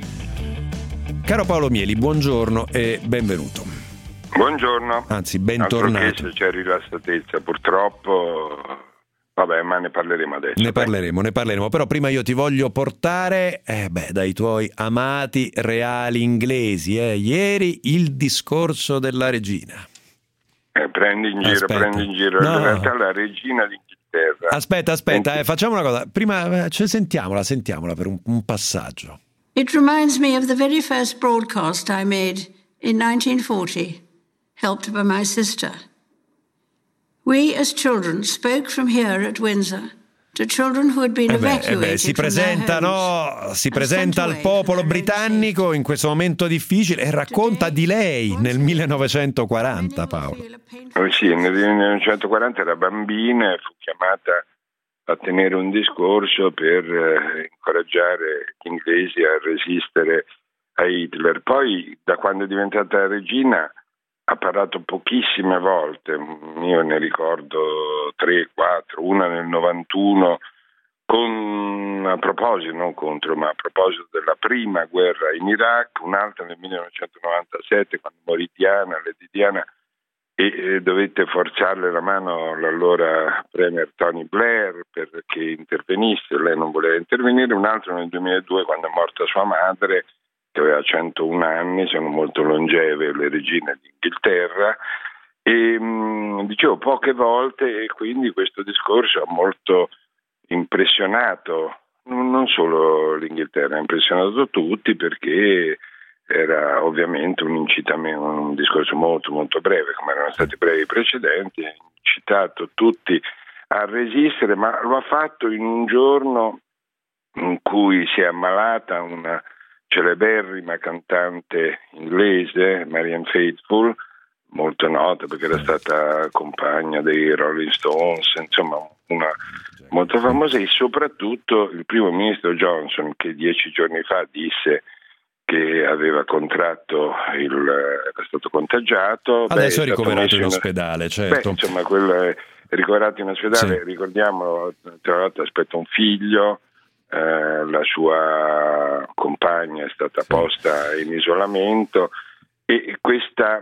Caro Paolo Mieli, buongiorno e benvenuto. Buongiorno. Anzi, bentornato. Altro che se c'è rilassatezza, purtroppo. Vabbè, ma ne parleremo adesso. Ne parleremo, però prima io ti voglio portare dai tuoi amati reali inglesi. Ieri il discorso della regina. Prendi in giro. No. In realtà la regina d'Inghilterra. Aspetta, facciamo una cosa. Prima sentiamola per un passaggio. It reminds me of the very first broadcast I made in 1940, helped by my sister. We as children spoke from here at Windsor to children who had been evacuated si presenta al popolo britannico in questo momento difficile e racconta di lei nel 1940, Paolo. Sì, nel 1940 era bambina e fu chiamata a tenere un discorso per incoraggiare gli inglesi a resistere a Hitler. Poi, da quando è diventata regina, ha parlato pochissime volte, io ne ricordo 3, 4, una nel 91 a proposito della prima guerra in Iraq, un'altra nel 1997 quando morì Lady Diana e dovette forzarle la mano l'allora premier Tony Blair perché intervenisse, lei non voleva intervenire, un'altra nel 2002 quando è morta sua madre che aveva 101 anni, sono molto longeve le regine d'Inghilterra e dicevo poche volte e quindi questo discorso ha molto impressionato non solo l'Inghilterra, ha impressionato tutti perché era ovviamente un incitamento, un discorso molto molto breve come erano stati brevi i precedenti, ha incitato tutti a resistere, ma lo ha fatto in un giorno in cui si è ammalata una celeberrima cantante inglese, Marianne Faithfull, molto nota perché era stata compagna dei Rolling Stones, insomma una molto famosa, e soprattutto il primo ministro Johnson che 10 giorni fa disse che aveva contratto era stato contagiato. Adesso è ricoverato in ospedale, certo. Insomma, quello è ricoverato in ospedale, sì. Ricordiamo, tra l'altro aspetta un figlio, la sua compagna è stata posta in isolamento e questa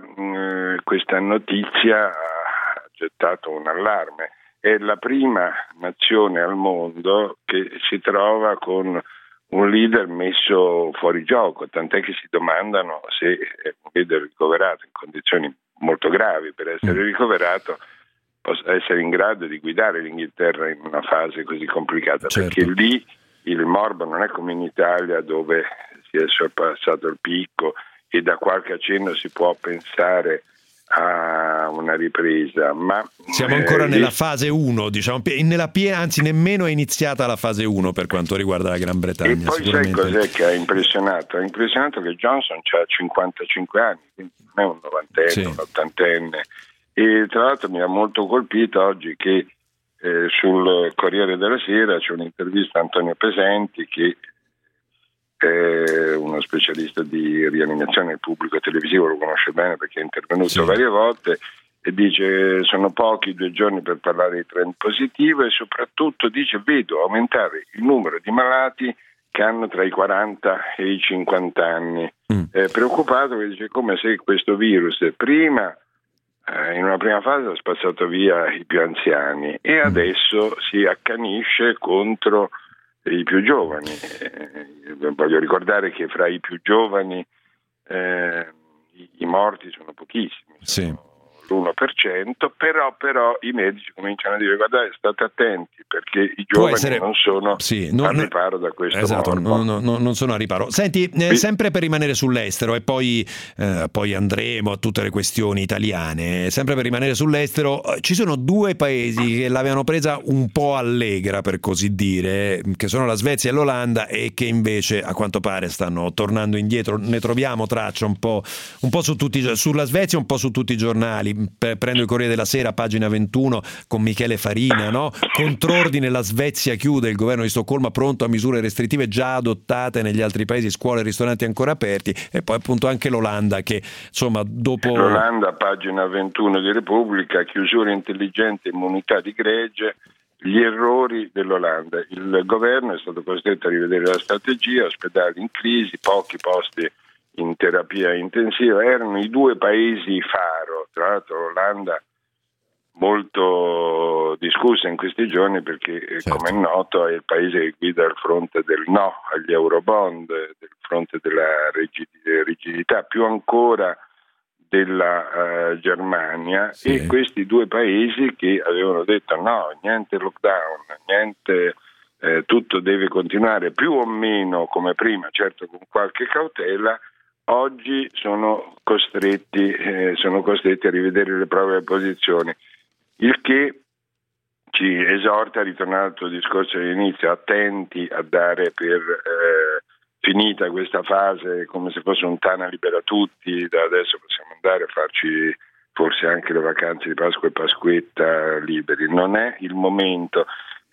notizia ha gettato un allarme. È la prima nazione al mondo che si trova con un leader messo fuori gioco, tant'è che si domandano se un leader ricoverato in condizioni molto gravi per essere ricoverato possa essere in grado di guidare l'Inghilterra in una fase così complicata, certo. Perché lì il morbo non è come in Italia, dove si è sorpassato il picco e da qualche accenno si può pensare a una ripresa, ma siamo ancora nella fase 1, diciamo, anzi nemmeno è iniziata la fase 1 per quanto riguarda la Gran Bretagna. E poi sai cos'è che ha impressionato? Ha impressionato che Johnson ha 55 anni, quindi non è un novantenne, sì, un ottantenne, e tra l'altro mi ha molto colpito oggi che sul Corriere della Sera c'è un'intervista a Antonio Pesenti, che uno specialista di rianimazione pubblico televisivo, lo conosce bene perché è intervenuto varie volte, e dice sono pochi 2 giorni per parlare di trend positivo, e soprattutto dice vedo aumentare il numero di malati che hanno tra i 40 e i 50 anni. Preoccupato, perché dice come se questo virus prima in una prima fase ha spazzato via i più anziani e adesso si accanisce contro i più giovani. Voglio ricordare che fra i più giovani i morti sono pochissimi, sono l'1%, però i medici cominciano a dire guardate, state attenti perché i giovani non sono a riparo da questo morbo. Non sono a riparo. Senti, sempre per rimanere sull'estero e poi andremo a tutte le questioni italiane, sempre per rimanere sull'estero, ci sono 2 paesi che l'avevano presa un po' allegra, per così dire, che sono la Svezia e l'Olanda, e che invece a quanto pare stanno tornando indietro. Ne troviamo traccia un po' su sulla Svezia, un po' su tutti i giornali. Prendo il Corriere della Sera, pagina 21, con Michele Farina, no? Contrordine, la Svezia chiude, il governo di Stoccolma pronto a misure restrittive già adottate negli altri paesi, scuole e ristoranti ancora aperti, e poi appunto anche l'Olanda che insomma dopo... L'Olanda, pagina 21 di Repubblica, chiusura intelligente, immunità di gregge, gli errori dell'Olanda. Il governo è stato costretto a rivedere la strategia, ospedali in crisi, pochi posti in terapia intensiva. Erano i 2 paesi faro, tra l'altro l'Olanda molto discussa in questi giorni perché come è noto è il paese che guida il fronte del no agli Eurobond, del fronte della rigidità, più ancora della Germania, e questi 2 paesi che avevano detto no, niente lockdown, niente, tutto deve continuare più o meno come prima, certo con qualche cautela, oggi sono costretti a rivedere le proprie posizioni, il che ci esorta a ritornare al tuo discorso all'inizio, attenti a dare per finita questa fase come se fosse un Tana libera tutti, da adesso possiamo andare a farci forse anche le vacanze di Pasqua e Pasquetta liberi. Non è il momento.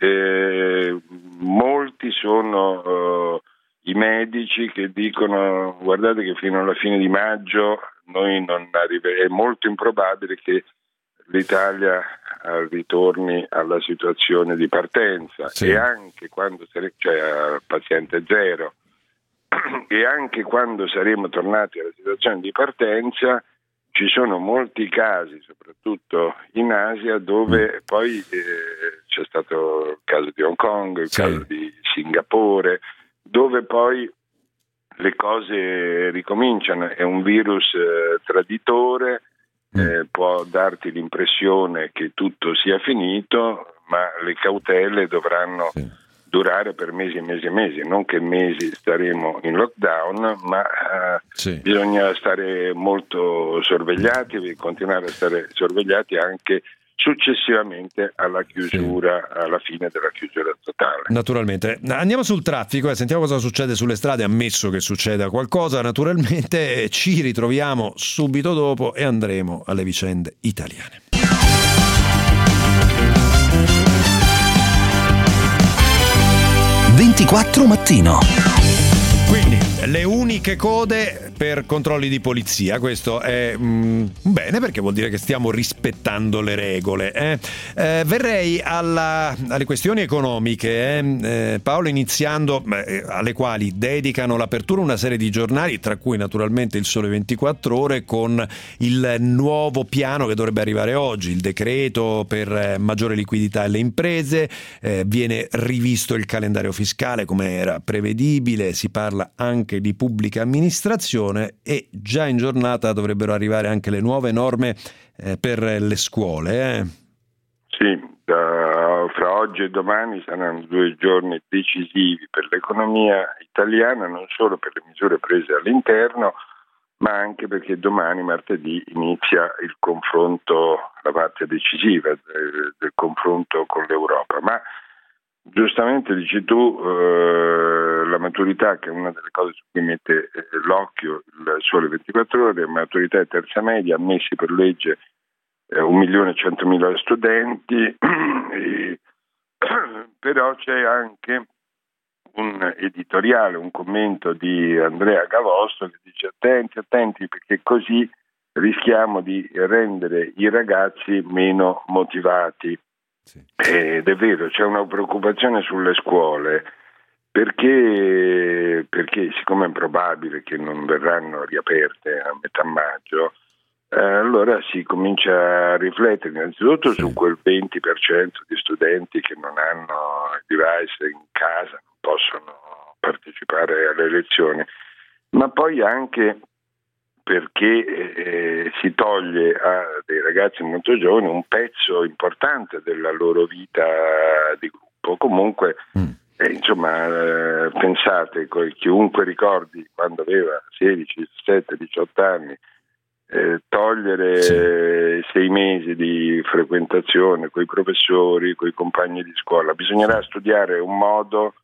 Molti sono i medici che dicono guardate che fino alla fine di maggio noi non è molto improbabile che l'Italia ritorni alla situazione di partenza, e anche quando cioè al paziente zero, e anche quando saremo tornati alla situazione di partenza ci sono molti casi, soprattutto in Asia, dove poi c'è stato il caso di Hong Kong, il caso di Singapore, dove poi le cose ricominciano. È un virus traditore, può darti l'impressione che tutto sia finito, ma le cautele dovranno durare per mesi e mesi e mesi, non che mesi staremo in lockdown, ma bisogna stare molto sorvegliati e continuare a stare sorvegliati anche successivamente alla chiusura, alla fine della chiusura totale. Naturalmente. Andiamo sul traffico e sentiamo cosa succede sulle strade, ammesso che succeda qualcosa, naturalmente. Ci ritroviamo subito dopo e andremo alle vicende italiane. Mattino. Quindi le uniche code per controlli di polizia, questo è bene, perché vuol dire che stiamo rispettando le regole. Verrei alle questioni economiche, Paolo, iniziando alle quali dedicano l'apertura una serie di giornali, tra cui naturalmente il Sole 24 Ore, con il nuovo piano che dovrebbe arrivare oggi, il decreto per maggiore liquidità alle imprese, viene rivisto il calendario fiscale come era prevedibile, si parla anche di pubblica amministrazione, e già in giornata dovrebbero arrivare anche le nuove norme per le scuole. Sì, fra oggi e domani saranno 2 giorni decisivi per l'economia italiana, non solo per le misure prese all'interno, ma anche perché domani, martedì, inizia il confronto, la parte decisiva del confronto con l'Europa. Ma giustamente dici tu, la maturità, che è una delle cose su cui mette l'occhio il Sole 24 Ore, maturità e terza media ammessi per legge 1.100.000 studenti, però c'è anche un editoriale, un commento di Andrea Gavosto che dice attenti perché così rischiamo di rendere i ragazzi meno motivati. Sì. Ed è vero, c'è una preoccupazione sulle scuole perché siccome è probabile che non verranno riaperte a metà maggio, allora si comincia a riflettere innanzitutto su quel 20% di studenti che non hanno il device in casa, non possono partecipare alle lezioni, ma poi anche perché si toglie a dei ragazzi molto giovani un pezzo importante della loro vita di gruppo. Comunque, pensate, chiunque ricordi quando aveva 16, 17, 18 anni, togliere 6 mesi di frequentazione coi professori, coi compagni di scuola, bisognerà studiare un modo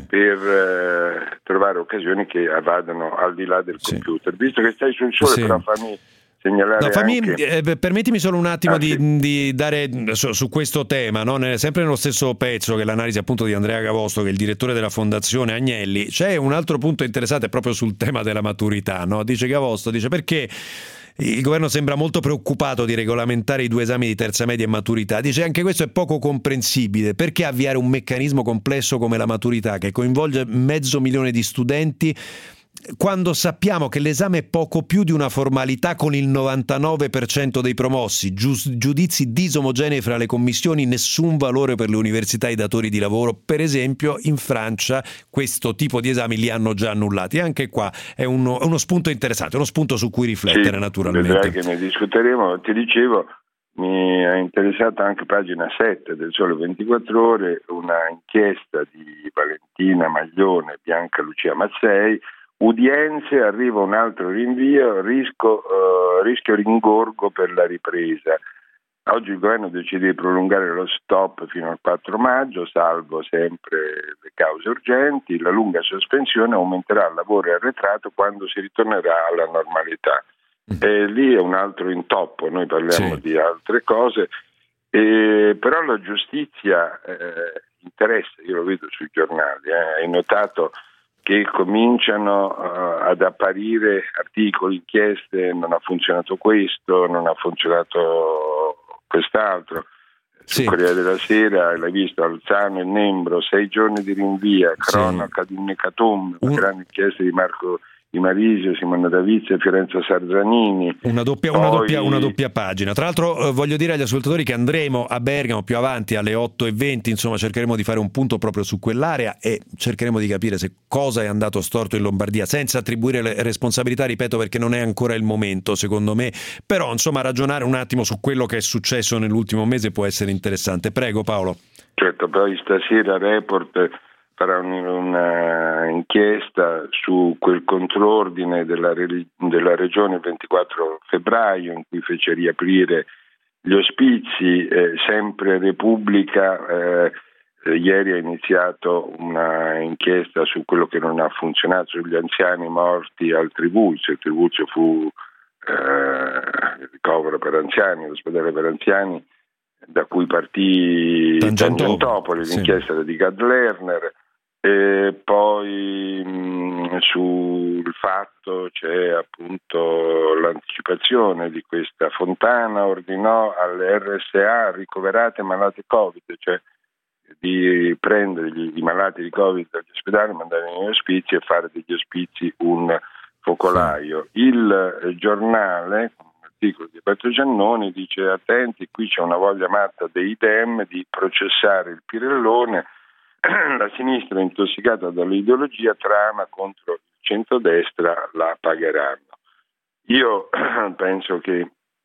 per trovare occasioni che vadano al di là del computer. Visto che stai sul Sole, però fammi segnalare permettimi solo un attimo di dare su questo tema, no? Sempre nello stesso pezzo, che è l'analisi appunto di Andrea Gavosto, che è il direttore della Fondazione Agnelli, c'è un altro punto interessante proprio sul tema della maturità, no? Dice Gavosto, perché il governo sembra molto preoccupato di regolamentare i 2 esami di terza media e maturità. Dice anche questo è poco comprensibile. Perché avviare un meccanismo complesso come la maturità, che coinvolge 500.000 di studenti, quando sappiamo che l'esame è poco più di una formalità con il 99% dei promossi, giudizi disomogenei fra le commissioni, nessun valore per le università e i datori di lavoro. Per esempio in Francia questo tipo di esami li hanno già annullati. Anche qua è uno spunto interessante, uno spunto su cui riflettere, naturalmente. Vedrai che ne discuteremo. Ti dicevo, mi è interessata anche pagina 7 del Sole 24 Ore, una inchiesta di Valentina Maglione e Bianca Lucia Mazzei. Udienze, arriva un altro rinvio, rischio ringorgo per la ripresa. Oggi il governo decide di prolungare lo stop fino al 4 maggio, salvo sempre le cause urgenti. La lunga sospensione aumenterà il lavoro arretrato quando si ritornerà alla normalità. E lì è un altro intoppo, noi parliamo di altre cose, però la giustizia interessa, io lo vedo sui giornali, hai notato che cominciano ad apparire articoli, inchieste, non ha funzionato questo, non ha funzionato quest'altro. Sul Corriere della Sera, l'hai visto, Alzano e Nembro, 6 giorni di rinvia, cronaca di un'ecatombe, la grande inchiesta di Marco Di Marisio, Simona Davizia e Fiorenza Sarzanini. Una doppia pagina. Tra l'altro voglio dire agli ascoltatori che andremo a Bergamo più avanti alle 8:20, insomma cercheremo di fare un punto proprio su quell'area e cercheremo di capire se cosa è andato storto in Lombardia, senza attribuire le responsabilità, ripeto, perché non è ancora il momento secondo me, però insomma ragionare un attimo su quello che è successo nell'ultimo mese può essere interessante. Prego Paolo. Certo, poi stasera Report farà una inchiesta su quel contrordine della regione il 24 febbraio in cui fece riaprire gli ospizi. Sempre Repubblica ieri ha iniziato una inchiesta su quello che non ha funzionato, sugli anziani morti al Trivulzio. Il Trivulzio fu il ricovero per anziani, l'ospedale per anziani da cui partì Tangentopoli, l'inchiesta di Gad Lerner. E poi sul Fatto c'è appunto l'anticipazione di questa. Fontana ordinò alle RSA ricoverate malati Covid, cioè di prendere i malati di Covid dagli ospedali, mandarli negli ospizi e fare degli ospizi un focolaio. Il Giornale, con un articolo di Alberto Giannoni, dice attenti, qui c'è una voglia matta dei Dem di processare il Pirellone. La sinistra intossicata dall'ideologia trama contro il centrodestra, la pagheranno. Io penso che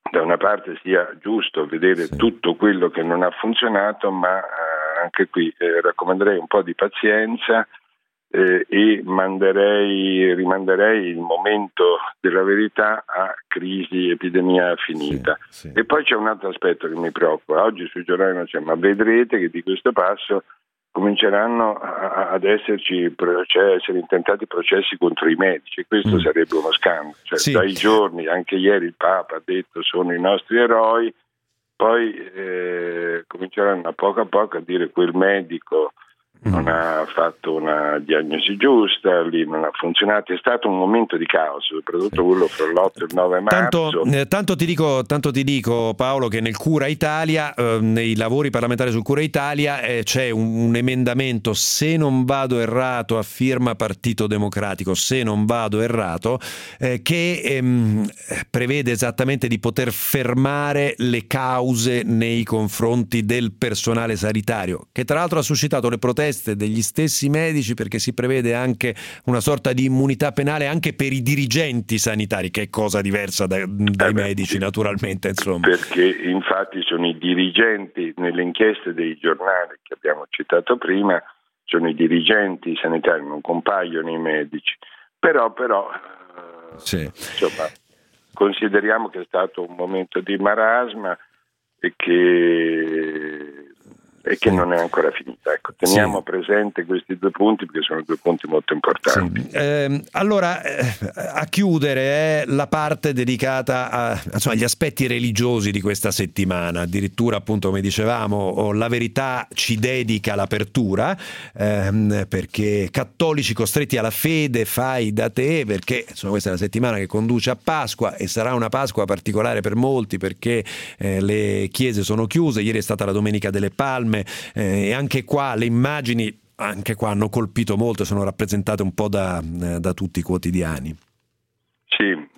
da una parte sia giusto vedere tutto quello che non ha funzionato, ma anche qui raccomanderei un po' di pazienza e rimanderei il momento della verità a crisi, epidemia finita. E poi c'è un altro aspetto che mi preoccupa. Oggi sui giornali non c'è, ma vedrete che di questo passo cominceranno ad essere intentati processi contro i medici. Questo sarebbe uno scandalo. Dai giorni, anche ieri il Papa ha detto sono i nostri eroi, poi cominceranno a poco a dire quel medico non ha fatto una diagnosi giusta, lì non ha funzionato. È stato un momento di caos, soprattutto quello fra l'8 e il 9 marzo. Tanto ti dico Paolo che nel Cura Italia, nei lavori parlamentari sul Cura Italia, c'è un emendamento, se non vado errato, a firma Partito Democratico, se non vado errato, che prevede esattamente di poter fermare le cause nei confronti del personale sanitario, che tra l'altro ha suscitato le proteste degli stessi medici, perché si prevede anche una sorta di immunità penale anche per i dirigenti sanitari, che è cosa diversa dai medici naturalmente, insomma. Perché infatti sono i dirigenti, nelle inchieste dei giornali che abbiamo citato prima, sono i dirigenti sanitari, non compaiono i medici. Però insomma, consideriamo che è stato un momento di marasma e che non è ancora finita. Ecco, teniamo presente questi due punti, perché sono due punti molto importanti. Allora, a chiudere la parte dedicata agli aspetti religiosi di questa settimana. Addirittura, appunto, come dicevamo, La Verità ci dedica l'apertura, perché cattolici costretti alla fede, fai da te, perché insomma questa è la settimana che conduce a Pasqua, e sarà una Pasqua particolare per molti, perché le chiese sono chiuse. Ieri è stata la Domenica delle Palme, e anche qua le immagini hanno colpito molto, sono rappresentate un po' da tutti i quotidiani. Sì,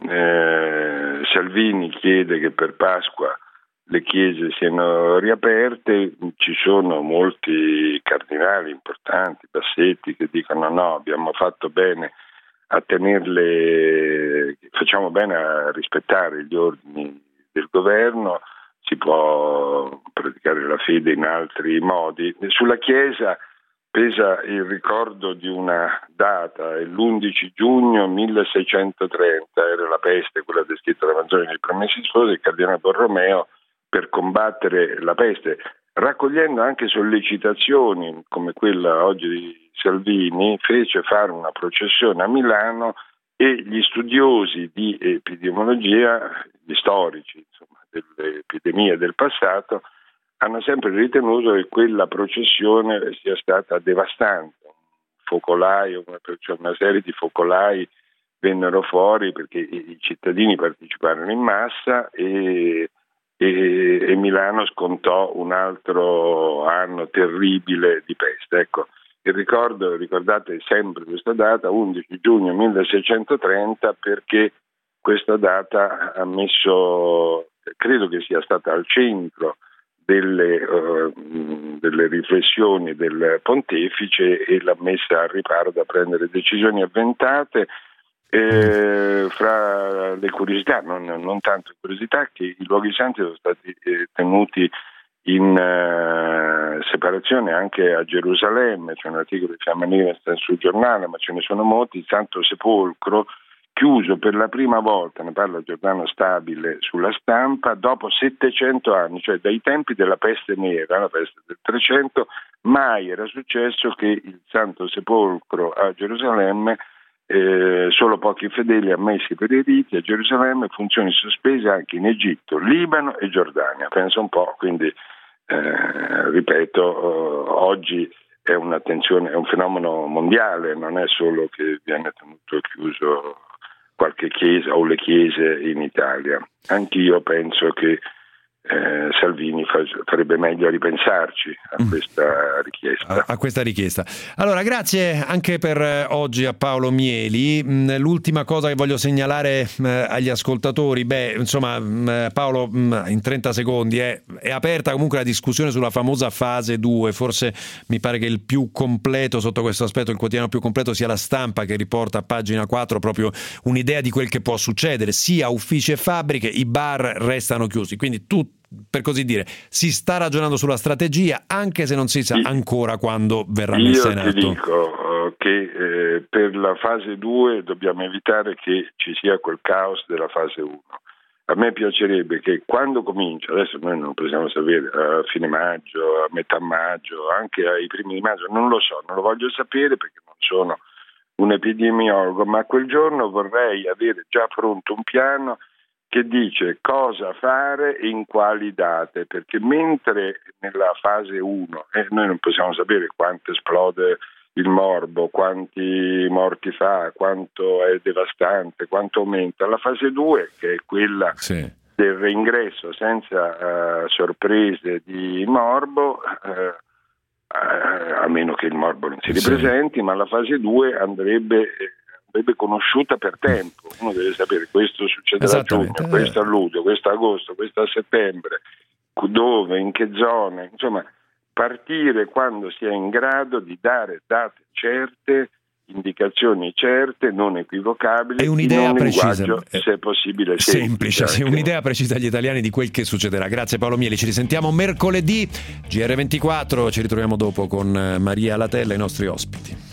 Salvini chiede che per Pasqua le chiese siano riaperte, ci sono molti cardinali importanti, Bassetti, che dicono no, abbiamo fatto bene a tenerle, facciamo bene a rispettare gli ordini del governo, si può praticare la fede in altri modi. Sulla Chiesa pesa il ricordo di una data, è l'11 giugno 1630, era la peste, quella descritta da Manzoni nei Promessi Sposi. Il cardinale Borromeo, per combattere la peste, raccogliendo anche sollecitazioni come quella oggi di Salvini, fece fare una processione a Milano, e gli studiosi di epidemiologia, gli storici insomma delle epidemie del passato, hanno sempre ritenuto che quella processione sia stata devastante. Un focolaio, una serie di focolai vennero fuori perché i cittadini parteciparono in massa, e Milano scontò un altro anno terribile di peste. Ecco, il ricordo, ricordate sempre questa data, 11 giugno 1630, perché questa data ha messo, credo che sia stata al centro delle riflessioni del pontefice, e l'ha messa al riparo da prendere decisioni avventate. Fra le curiosità, non tanto curiosità, che i luoghi santi sono stati tenuti in separazione anche a Gerusalemme. C'è un articolo di Fiamma Nera sul giornale, ma ce ne sono molti. Il Santo Sepolcro chiuso per la prima volta, ne parla Giordano Stabile sulla Stampa, dopo 700 anni, cioè dai tempi della peste nera, la peste del 300, mai era successo che il Santo Sepolcro a Gerusalemme, solo pochi fedeli ammessi per i riti a Gerusalemme, funzioni sospese anche in Egitto, Libano e Giordania. Pensa un po', quindi ripeto, oggi è un'attenzione, è un fenomeno mondiale, non è solo che viene tenuto chiuso qualche chiesa o le chiese in Italia. Anch'io penso che Salvini farebbe meglio a ripensarci a questa richiesta. Allora, grazie anche per oggi a Paolo Mieli. L'ultima cosa che voglio segnalare agli ascoltatori, Paolo, in 30 secondi, è aperta comunque la discussione sulla famosa fase 2. Forse mi pare che il più completo sotto questo aspetto, il quotidiano più completo, sia La Stampa, che riporta a pagina 4 proprio un'idea di quel che può succedere, sia uffici e fabbriche, i bar restano chiusi, quindi per così dire, si sta ragionando sulla strategia, anche se non si sa ancora quando verrà messa in atto. Io ti dico che per la fase 2 dobbiamo evitare che ci sia quel caos della fase 1. A me piacerebbe che quando comincia, adesso noi non possiamo sapere, a fine maggio, a metà maggio, anche ai primi di maggio, non lo so, non lo voglio sapere perché non sono un epidemiologo, ma quel giorno vorrei avere già pronto un piano che dice cosa fare e in quali date, perché mentre nella fase 1 noi non possiamo sapere quanto esplode il morbo, quanti morti fa, quanto è devastante, quanto aumenta, la fase 2, che è quella del reingresso senza sorprese di morbo, a meno che il morbo non si ripresenti, ma la fase 2 andrebbe conosciuta per tempo. Uno deve sapere questo succederà a giugno, questo a luglio, questo a agosto, questo a settembre, dove, in che zone, insomma partire quando si è in grado di dare date certe, indicazioni certe, non equivocabili, e un'idea precisa, se è possibile semplice, un'idea precisa agli italiani di quel che succederà. Grazie Paolo Mieli, ci risentiamo mercoledì, GR24, ci ritroviamo dopo con Maria Latella e i nostri ospiti.